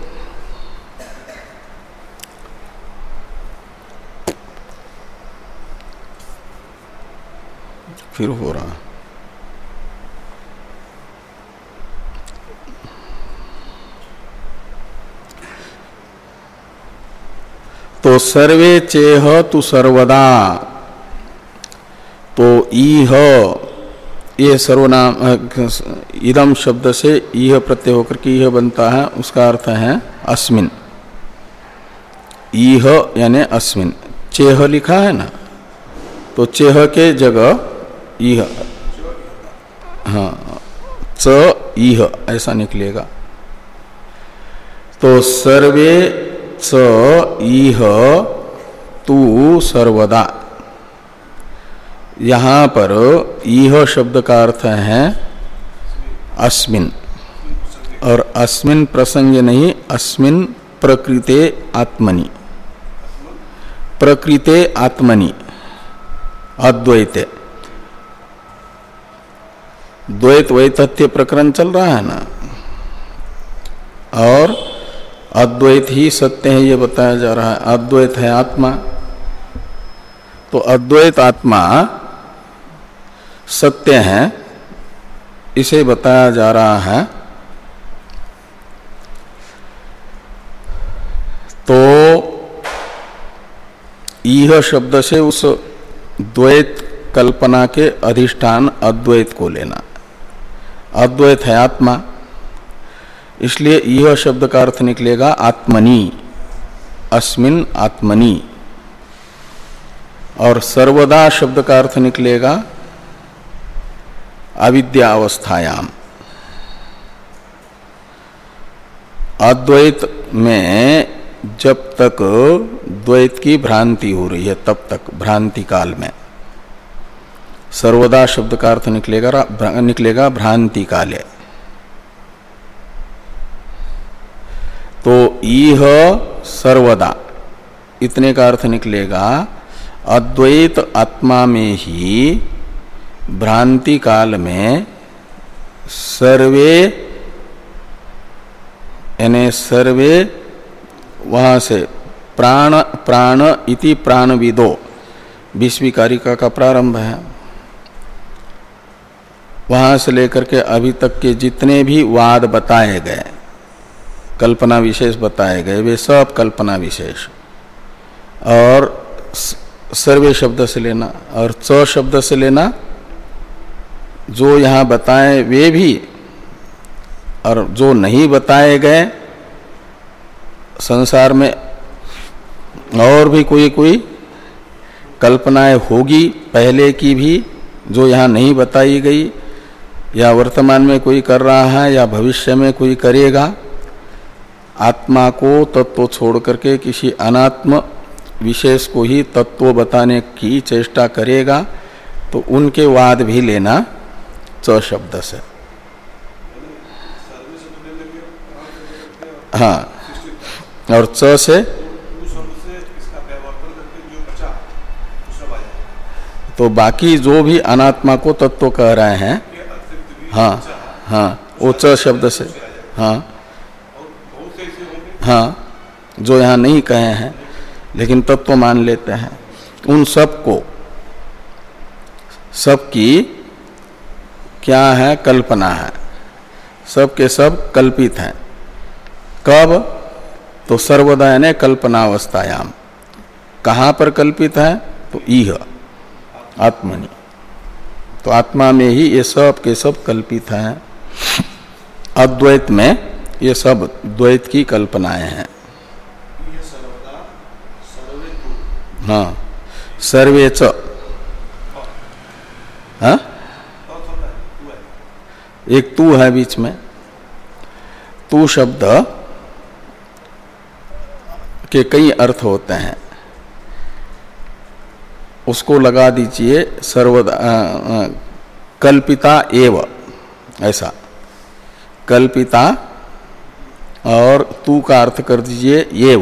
फिर हो रहा, तो सर्वे चेह तु सर्वदा, तो ईह, ये सर्वनाम इदम शब्द से ईह प्रत्यय होकर के ईह बनता है, उसका अर्थ है अस्मिन। ईह यानी अस्मिन, चेह लिखा है ना, तो चेह के जगह ईह, हाँ, च ईह ऐसा निकलेगा। तो सर्वे च ईह तु सर्वदा, यहाँ पर ईह शब्द का अर्थ है अस्मिन, और अस्मिन प्रसंग नहीं, अस्मिन प्रकृते आत्मनि, प्रकृते आत्मनि अद्वैते, द्वैत वैतथ्य प्रकरण चल रहा है ना, और अद्वैत ही सत्य है ये बताया जा रहा है, अद्वैत है आत्मा, तो अद्वैत आत्मा सत्य है, इसे बताया जा रहा है। तो ईह शब्द से उस द्वैत कल्पना के अधिष्ठान अद्वैत को लेना, अद्वैत है आत्मा, इसलिए यह शब्द का अर्थ निकलेगा आत्मनि, अस्मिन आत्मनि, और सर्वदा शब्द का अर्थ निकलेगा अविद्या अवस्थायाम। अद्वैत में जब तक द्वैत की भ्रांति हो रही है तब तक भ्रांति काल में सर्वदा शब्द का अर्थ निकलेगा निकलेगा भ्रांति काले। तो इह सर्वदा इतने का अर्थ निकलेगा अद्वैत आत्मा में ही भ्रांति काल में सर्वे यानी सर्वे वहां से प्राण प्राण इति प्राणविदो बीसवीं कारिका का प्रारंभ है। वहां से लेकर के अभी तक के जितने भी वाद बताए गए, कल्पना विशेष बताए गए, वे सब कल्पना विशेष। और सर्वे शब्द से लेना और च शब्द से लेना जो यहाँ बताए वे भी, और जो नहीं बताए गए संसार में और भी कोई कोई कल्पनाएं होगी पहले की भी जो यहाँ नहीं बताई गई, या वर्तमान में कोई कर रहा है या भविष्य में कोई करेगा। आत्मा को तत्व छोड़ करके किसी अनात्म विशेष को ही तत्व बताने की चेष्टा करेगा, तो उनके वाद भी लेना च शब्द से। हाँ, और च से तो बाकी जो भी अनात्मा को तत्व कह रहे हैं, हाँ हाँ, वो च शब्द से, हाँ हाँ, जो यहाँ नहीं कहे हैं लेकिन तत्व मान लेते हैं, उन सब को सबकी क्या है, कल्पना है, सब के सब कल्पित हैं। कब? तो सर्वदा यानी कल्पनावस्थायाम। कहाँ पर कल्पित है? तो इह आत्मनि। तो आत्मा में ही ये सब के सब कल्पित हैं। अद्वैत में ये सब द्वैत की कल्पनाएं हैं। हाँ, सर्वे च, हाँ, एक तू है बीच में। तू शब्द के कई अर्थ होते हैं, उसको लगा दीजिए सर्वदा कल्पिता एव, ऐसा कल्पिता, और तू का अर्थ कर दीजिए एव।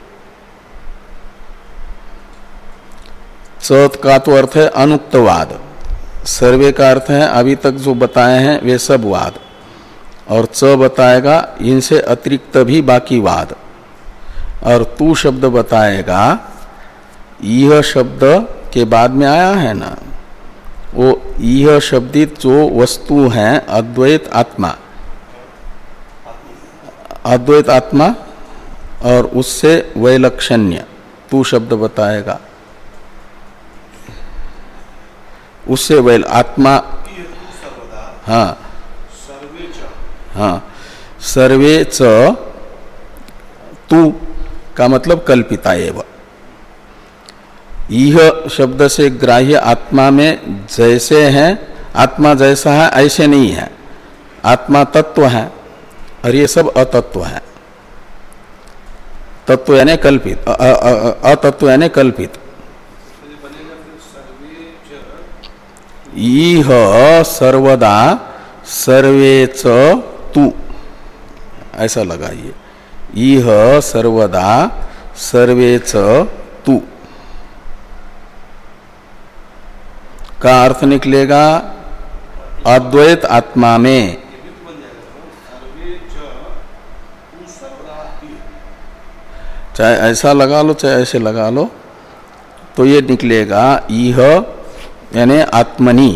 च का तो अर्थ है अनुक्तवाद, सर्वे का अर्थ है अभी तक जो बताए हैं वे सब वाद, और च बताएगा इनसे अतिरिक्त भी बाकी वाद, और तू शब्द बताएगा यह शब्द के बाद में आया है ना, वो यह शब्दित जो वस्तु है अद्वैत आत्मा, अद्वैत आत्मा, और उससे वैलक्षण्य तू शब्द बताएगा, उससे वैल आत्मा। हाँ हाँ, सर्वे च तू का मतलब कल्पिता एव। यह शब्द से ग्राह्य आत्मा में जैसे है, आत्मा जैसा है ऐसे नहीं है, आत्मा तत्व है और ये सब अतत्व है। तत्व यानी कल्पित, अतत्व यानी कल्पित। इह सर्वदा सर्वे च तू, ऐसा लगाइए। इह सर्वदा सर्वे च तू का अर्थ निकलेगा अद्वैत आत्मा में। चाहे ऐसा लगा लो चाहे ऐसे लगा लो, तो ये निकलेगा इह यानी आत्मनि।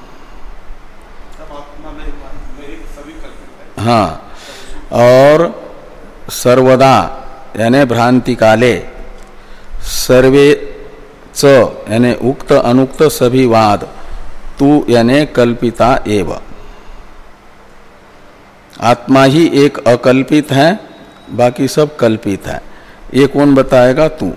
हाँ, और सर्वदा यानी भ्रांति काले, सर्वे च यानी उक्त अनुक्त सभी वाद, तू यानी कल्पिता एव। आत्मा ही एक अकल्पित है, बाकी सब कल्पित है। ये कौन बताएगा? तू।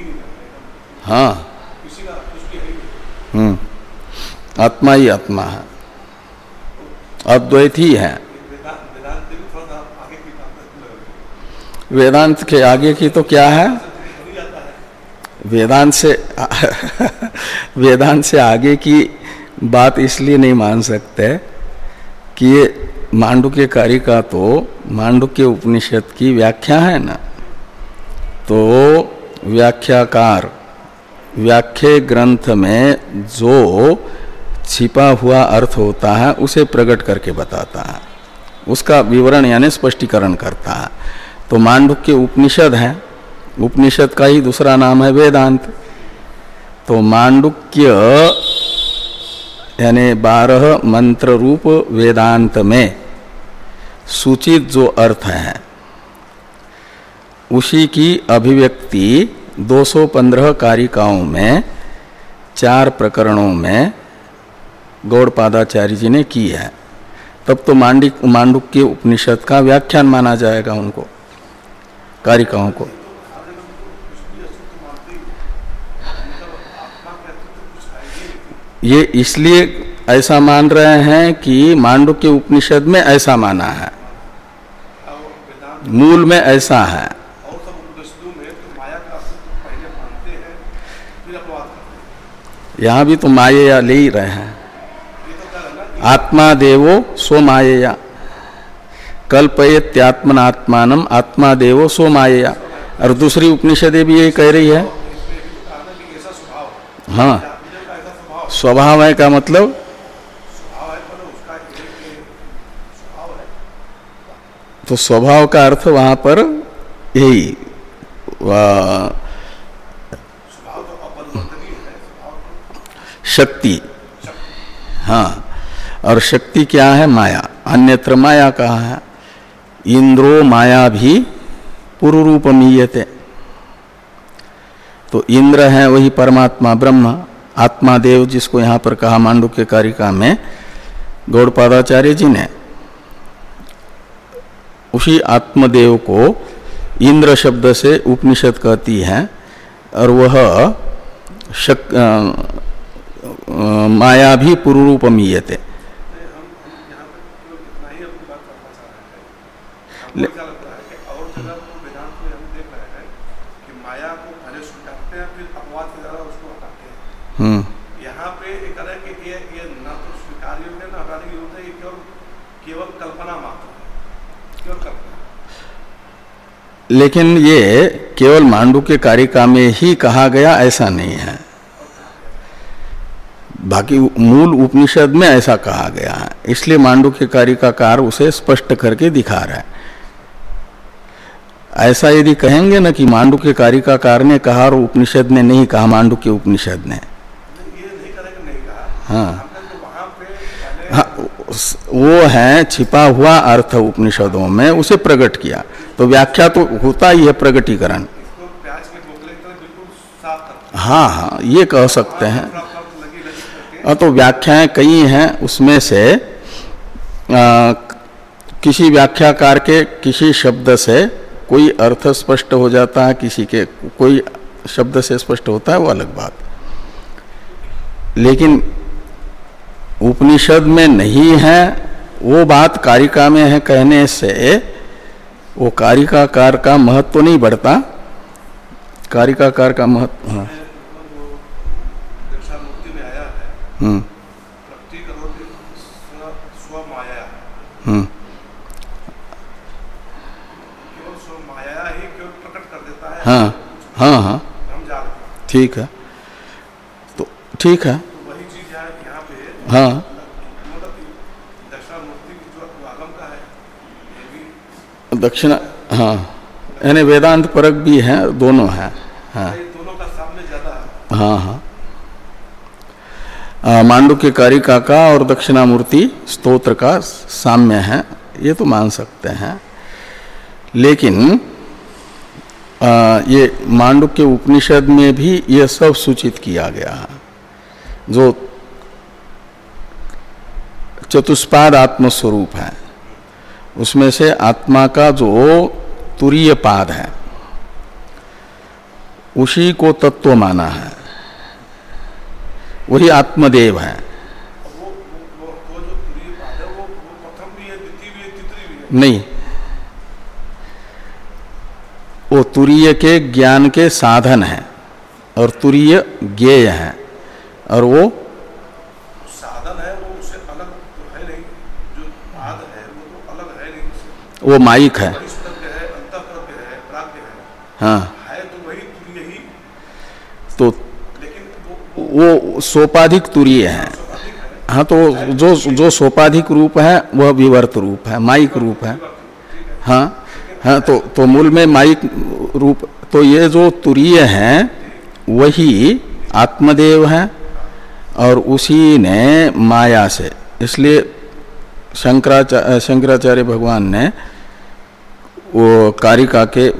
हाँ, हम्म, आत्मा ही आत्मा है। अद्वैत ही है। वेदांत के आगे की तो क्या है? वेदांत से वेदांत से आगे की बात इसलिए नहीं मान सकते कि ये मांडुक्य कारिका तो मांडुक्य उपनिषद की व्याख्या है ना, तो व्याख्याकार व्याख्या ग्रंथ में जो छिपा हुआ अर्थ होता है उसे प्रकट करके बताता है, उसका विवरण यानी स्पष्टीकरण करता है। तो मांडुक्य उपनिषद है, उपनिषद का ही दूसरा नाम है वेदांत। तो मांडुक्य यानी बारह मंत्र रूप वेदांत में सूचित जो अर्थ है उसी की अभिव्यक्ति दो सौ पंद्रह कारिकाओं में चार प्रकरणों में गौड़पादाचार्य जी ने की है। तब तो मांडिक मांडुक्य उपनिषद का व्याख्यान माना जाएगा उनको, कारिकाओं को। ये इसलिए ऐसा मान रहे हैं कि मांडुक्य उपनिषद में ऐसा माना है, मूल में ऐसा है। यहाँ भी तो माया ले ही रहे हैं, आत्मा देवो सो मायया, कल्पयत्यात्मनात्मानम आत्मा देवो सो मायया। और दूसरी उपनिषदें भी यही कह रही है। हाँ, स्वभाव है का मतलब तो स्वभाव का अर्थ वहां पर यही शक्ति। हाँ, और शक्ति क्या है? माया। अन्यत्र माया कहा है, इंद्रो माया भी पुरुरूपमीयते। तो इंद्र है वही परमात्मा ब्रह्म, आत्मा देव जिसको यहाँ पर कहा मांडुक्य कारिका में गौड़पादाचार्य जी ने, उसी आत्मदेव को इंद्र शब्द से उपनिषद कहती है। और वह शक, आ, आ, माया भी पुरुरूपमीयते। हम्म, यहाँ पे एक अलग कि ये ये ना तो स्वीकार योग्य ना हटाने योग्य, ये केवल केवल कल्पना मात्र है, केवल कल्पना। लेकिन ये केवल मांडुक्य कारिका में ही कहा गया ऐसा नहीं है, बाकी मूल उपनिषद में ऐसा कहा गया है। इसलिए मांडुक्य कारिकाकार उसे स्पष्ट करके दिखा रहा है। ऐसा यदि कहेंगे ना कि मांडुक्य कारिकाकार ने कहा और उपनिषद ने नहीं कहा, मांडुक्य उपनिषद ने, हाँ हाँ, वो है छिपा हुआ अर्थ उपनिषदों में, उसे प्रकट किया। तो व्याख्या तो होता ही है प्रकटीकरण। हाँ हाँ, ये कह सकते हैं। तो व्याख्याएं कई हैं, उसमें से आ, किसी व्याख्याकार के किसी शब्द से कोई अर्थ स्पष्ट हो जाता है, किसी के कोई शब्द से स्पष्ट होता है, वो अलग बात। लेकिन उपनिषद में नहीं है वो बात कारिका में है कहने से वो कारिकाकार का महत्व तो नहीं बढ़ता। कारिकाकार का महत्व, हाँ, हम्म हम्म, हाँ हाँ हाँ, ठीक है, तो ठीक है, हाँ, दक्षिणा, हाँ, यानी वेदांत परक भी है, दोनों है। हाँ दोनों का सामने ज्यादा। हाँ हाँ, मांडुक्य कारिका का और दक्षिणामूर्ति स्तोत्र का साम्य है, ये तो मान सकते हैं। लेकिन आ, ये मांडुक्य उपनिषद में भी ये सब सूचित किया गया है। जो चतुष्पाद आत्मस्वरूप है उसमें से आत्मा का जो तुरीय पाद है उसी को तत्व माना है, वही आत्मदेव है। वो वो वो जो तुरीय पाद है वो द्वितीय भी है, तृतीय भी है। नहीं, वो तुरीय के ज्ञान के साधन है और तुरीय ज्ञेय है, और वो साधन है, वो उससे अलग तो है नहीं, जो पाद है वो तो अलग है नहीं उससे। वो माइक है। परिस्प्रज्ञ है, अंतःप्रज्ञ है, प्राज्ञ है। हाँ, है तो वही तुरीय ही, तो लेकिन वो वो सोपाधिक तुरीय है। स्वाभाविक है। हाँ, तो जो जो सोपाधिक रूप है वह विवर्त रूप है, माइक रूप है। हाँ हाँ, तो तो मूल में माइक रूप, तो ये जो तुरीय है वही आत्मदेव है, और उसी ने माया से, इसलिए शंकराचार्य शंकराचार्य भगवान ने वो कारिका के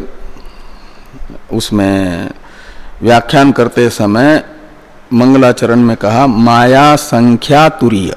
उसमें व्याख्यान करते समय मंगलाचरण में कहा माया संख्या तुरीय।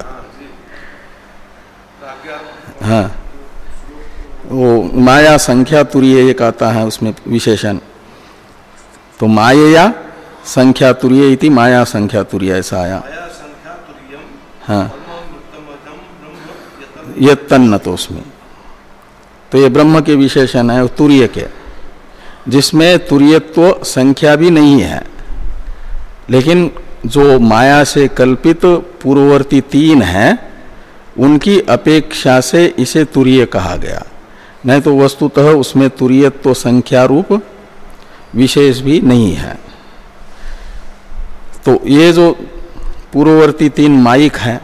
हाँ, वो माया संख्या तुरीय एक आता है उसमें विशेषण, तो माया संख्या तुरीय इति माया संख्या तुरीय ऐसा आया। माया संख्या तुरीयम हाँ, परममृतमजम ब्रह्म ये तन्न तो उसमें, तो ये ब्रह्म के विशेषण है तुरीय के, जिसमें तुरीयत्व संख्या भी नहीं है, लेकिन जो माया से कल्पित पूर्ववर्ती तीन हैं उनकी अपेक्षा से इसे तुरीय कहा गया, नहीं तो वस्तुतः उसमें तुरीयत्व संख्या रूप विशेष भी नहीं है। तो ये जो पूर्ववर्ती तीन माइक हैं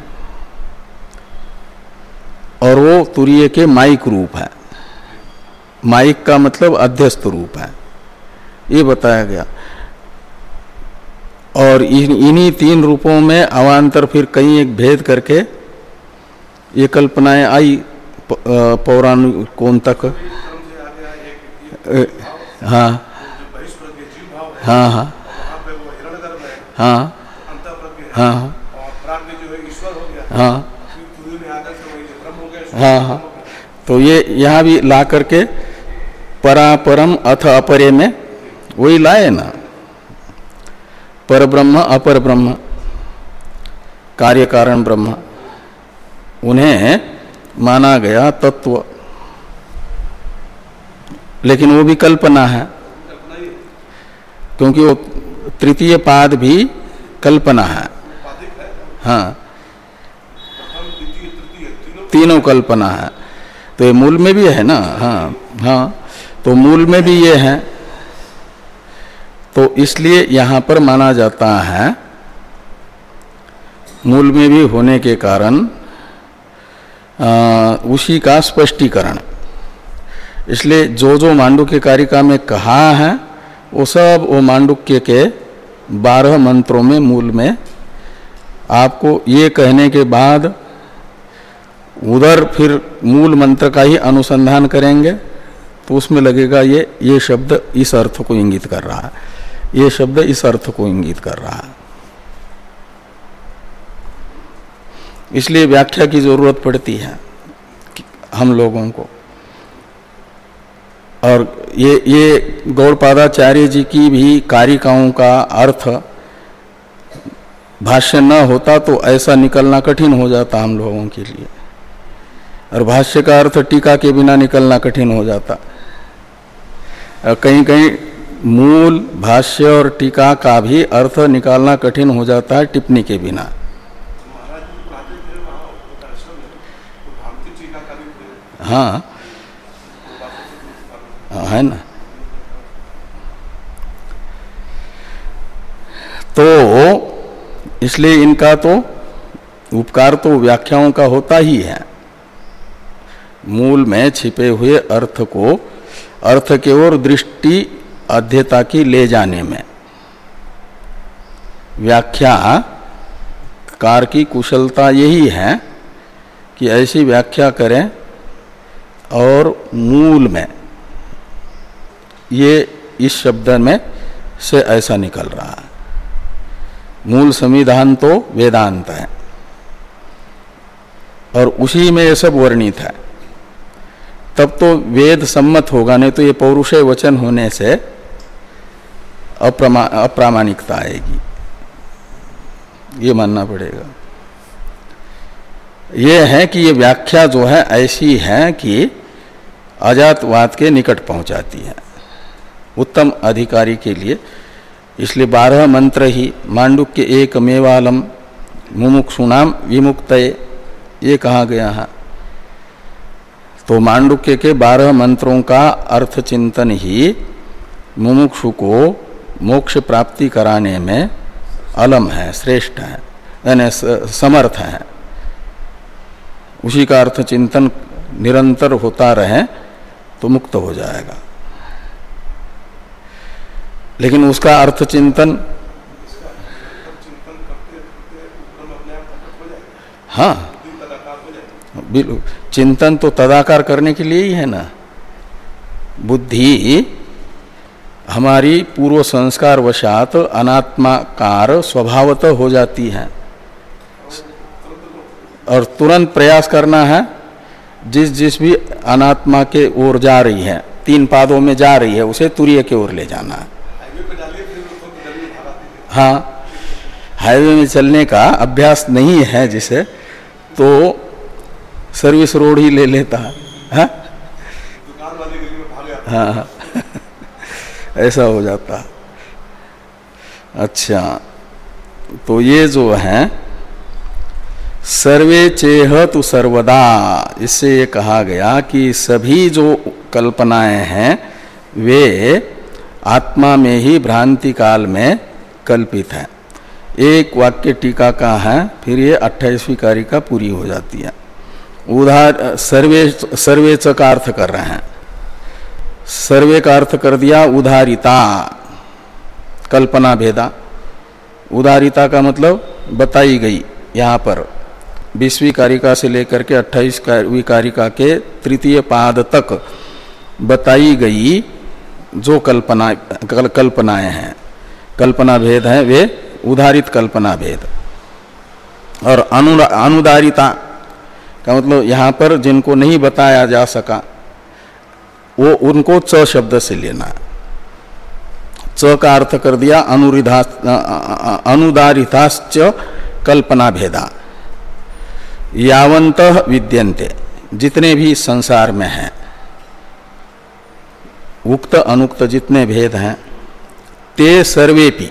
और वो तुरीय के माइक रूप है, माइक का मतलब अध्यस्त रूप है, ये बताया गया। और इन इन्हीं तीन रूपों में अवान्तर फिर कई एक भेद करके ये कल्पनाएं आई पौराणिक कोण तक। हाँ हाँ हाँ हाँ हाँ हाँ हाँ हाँ, तो ये यहाँ भी ला करके परापरम अथ अपरे में वही लाए ना, पर ब्रह्म अपर ब्रह्म कार्य कारण ब्रह्म, उन्हें माना गया तत्व, लेकिन वो भी कल्पना है, क्योंकि वो तृतीय पाद भी कल्पना है। हाँ, तीनों कल्पना है, तो ये मूल में भी है ना। हाँ हाँ, तो मूल में भी ये है, तो इसलिए यहाँ पर माना जाता है मूल में भी होने के कारण आ, उसी का स्पष्टीकरण। इसलिए जो जो मांडुक्य कारिका में कहा है वो सब वो मांडुक्य के बारह मंत्रों में मूल में आपको ये कहने के बाद उधर फिर मूल मंत्र का ही अनुसंधान करेंगे तो उसमें लगेगा ये ये शब्द इस अर्थ को इंगित कर रहा है, ये शब्द इस अर्थ को इंगित कर रहा है। इसलिए व्याख्या की जरूरत पड़ती है हम लोगों को। और ये ये गौड़पादाचार्य जी की भी कारिकाओं का अर्थ भाष्य न होता तो ऐसा निकलना कठिन हो जाता हम लोगों के लिए, और भाष्य का अर्थ टीका के बिना निकलना कठिन हो जाता। कहीं कहीं मूल भाष्य और टीका का भी अर्थ निकालना कठिन हो जाता है टिप्पणी के बिना। हाँ है ना, तो इसलिए इनका तो उपकार तो व्याख्याओं का होता ही है, मूल में छिपे हुए अर्थ को अर्थ के ओर दृष्टि अध्यता की ले जाने में व्याख्या कार की कुशलता यही है कि ऐसी व्याख्या करें और मूल में ये इस शब्द में से ऐसा निकल रहा है। मूल संविधान तो वेदांत है और उसी में ये सब वर्णित है, तब तो वेद सम्मत होगा, नहीं तो ये पौरुषेय वचन होने से अप्रमा अप्रामाणिकता आएगी, ये मानना पड़ेगा। ये है कि ये व्याख्या जो है ऐसी है कि अजातवाद के निकट पहुंचाती है उत्तम अधिकारी के लिए। इसलिए बारह मंत्र ही मांडुक्य एक मेवालम मुमुक्षुणाम विमुक्तये ये कहा गया है। तो मांडुक्य के बारह मंत्रों का अर्थ चिंतन ही मुमुक्षु को मोक्ष प्राप्ति कराने में अलम है, श्रेष्ठ है, यानी समर्थ है। उसी का अर्थ चिंतन निरंतर होता रहे तो मुक्त हो जाएगा। लेकिन उसका अर्थ चिंतन हाँ बिल्कुल, चिंतन तो तदाकार करने के लिए ही है ना। बुद्धि हमारी पूर्व संस्कार वशात अनात्माकार स्वभावतः हो जाती है और तुरंत प्रयास करना है जिस जिस भी अनात्मा के ओर जा रही है, तीन पादों में जा रही है, उसे तुरीय की ओर ले जाना है। हाँ, हाईवे में चलने का अभ्यास नहीं है जिसे, तो सर्विस रोड ही ले लेता है। हाँ हाँ हाँ ऐसा हो जाता। अच्छा, तो ये जो है सर्वे चेह तु सर्वदा, इससे ये कहा गया कि सभी जो कल्पनाएं हैं वे आत्मा में ही भ्रांति काल में कल्पित है। एक वाक्य टीका का है, फिर ये अट्ठाईसवीं कारिका पूरी हो जाती है। उधार सर्वे सर्वे च का अर्थ कर रहे हैं। सर्वे का अर्थ कर दिया उधारिता, कल्पना भेदा। उधारिता का मतलब बताई गई, यहाँ पर बीसवीं कारिका से लेकर के अट्ठाईसवीं कारिका के तृतीय पाद तक बताई गई जो कल्पना कल, कल्पनाएं हैं, कल्पना भेद है, वे उधारित कल्पना भेद। और अनु अनुदारिता का मतलब यहाँ पर जिनको नहीं बताया जा सका वो उनको च शब्द से लेना। च का अर्थ कर दिया अनुरिधा अनुदारिताश्च कल्पना भेदा। यावंत विद्यन्ते, जितने भी संसार में हैं, उक्त अनुक्त जितने भेद हैं, ते सर्वेपि,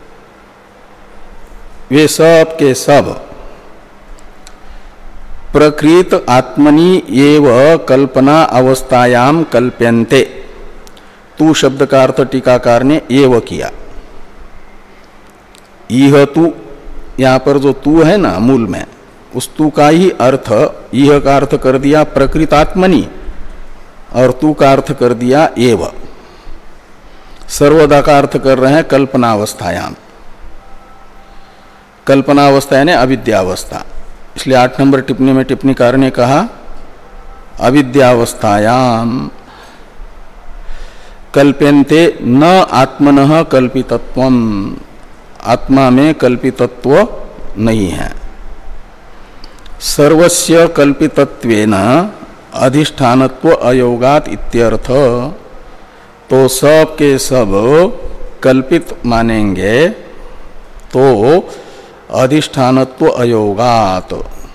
वे सब के सब प्रकृत आत्मनि एव कल्पना अवस्थायाम कल्प्यन्ते। तू शब्द का अर्थ टीकाकार ने एव किया। यह तू, यहाँ पर जो तू है ना मूल में, उस तू का ही अर्थ यह का अर्थ कर दिया प्रकृत आत्मनि और तू का अर्थ कर दिया एव। सर्वदा का अर्थ कर रहे हैं कल्पनावस्थायाम। कल्पनावस्था यानी अविद्यावस्था। इसलिए आठ नंबर टिप्पणी में टिप्पणीकार ने कहा अविद्यावस्थायाम कल्प्यन्ते न आत्मनः कल्पितत्वम, आत्मा में कल्पितत्व नहीं है। सर्वस्य कल्पितत्वेन अधिष्ठानत्व अयोगात इत्यर्थ, तो सब के सब कल्पित मानेंगे तो अधिष्ठानत्व अयोगात,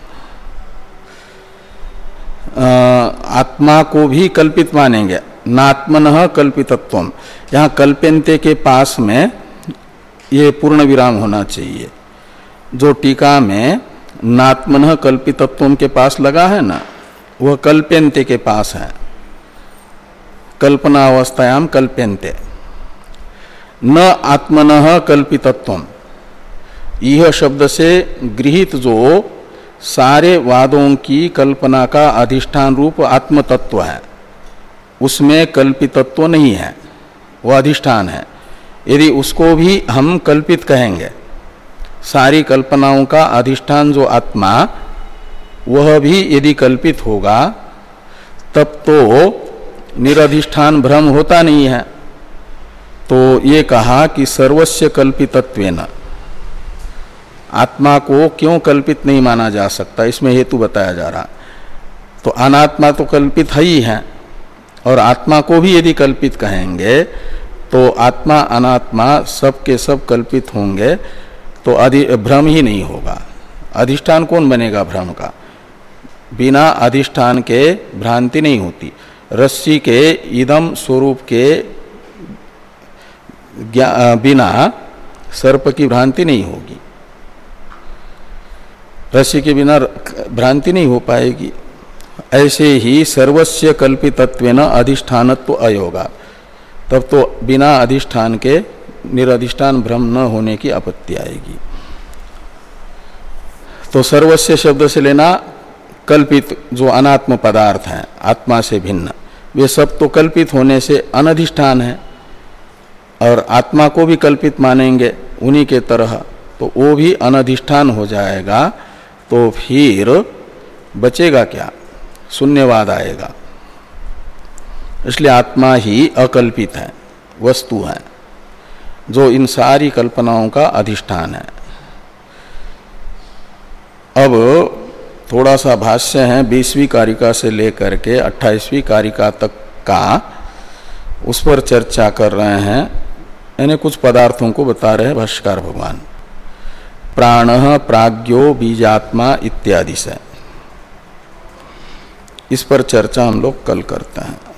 आत्मा को भी कल्पित मानेंगे। नात्मनः कल्पितत्वम, यहाँ कल्प्यन्ते के पास में ये पूर्ण विराम होना चाहिए। जो टीका में नात्मनः कल्पितत्वम के पास लगा है ना, वह कल्प्यन्ते के पास है। कल्पना अवस्थायाम कल्प्यन्ते, न आत्मनः कल्पितत्वम। यह शब्द से गृहीत जो सारे वादों की कल्पना का अधिष्ठान रूप आत्मतत्व है, उसमें कल्पितत्व नहीं है, वह अधिष्ठान है। यदि उसको भी हम कल्पित कहेंगे, सारी कल्पनाओं का अधिष्ठान जो आत्मा, वह भी यदि कल्पित होगा, तब तो निरधिष्ठान भ्रम होता नहीं है। तो ये कहा कि सर्वस्य कल्पितत्वेन, आत्मा को क्यों कल्पित नहीं माना जा सकता, इसमें हेतु बताया जा रहा। तो अनात्मा तो कल्पित है ही है, और आत्मा को भी यदि कल्पित कहेंगे तो आत्मा अनात्मा सब के सब कल्पित होंगे, तो अधि भ्रम ही नहीं होगा। अधिष्ठान कौन बनेगा भ्रम का? बिना अधिष्ठान के भ्रांति नहीं होती। रस्सी के इदम स्वरूप के बिना सर्प की भ्रांति नहीं होगी, रस्सी के बिना भ्रांति नहीं हो पाएगी। ऐसे ही सर्वस्य कल्पितत्वेन अधिष्ठानत्व अयोगा, तब तो बिना अधिष्ठान के निरधिष्ठान भ्रम न होने की आपत्ति आएगी। तो सर्वस्य शब्द से लेना कल्पित जो अनात्म पदार्थ हैं आत्मा से भिन्न, वे सब तो कल्पित होने से अनधिष्ठान है, और आत्मा को भी कल्पित मानेंगे उन्हीं के तरह, तो वो भी अनधिष्ठान हो जाएगा। तो फिर बचेगा क्या? शून्यवाद आएगा। इसलिए आत्मा ही अकल्पित है, वस्तु है, जो इन सारी कल्पनाओं का अधिष्ठान है। अब थोड़ा सा भाष्य है बीसवीं कारिका से लेकर के अट्ठाईसवीं कारिका तक का, उस पर चर्चा कर रहे हैं। यानी कुछ पदार्थों को बता रहे हैं भाष्यकार भगवान। प्राणः प्राज्ञो बीजात्मा इत्यादि से, इस पर चर्चा हम लोग कल करते हैं।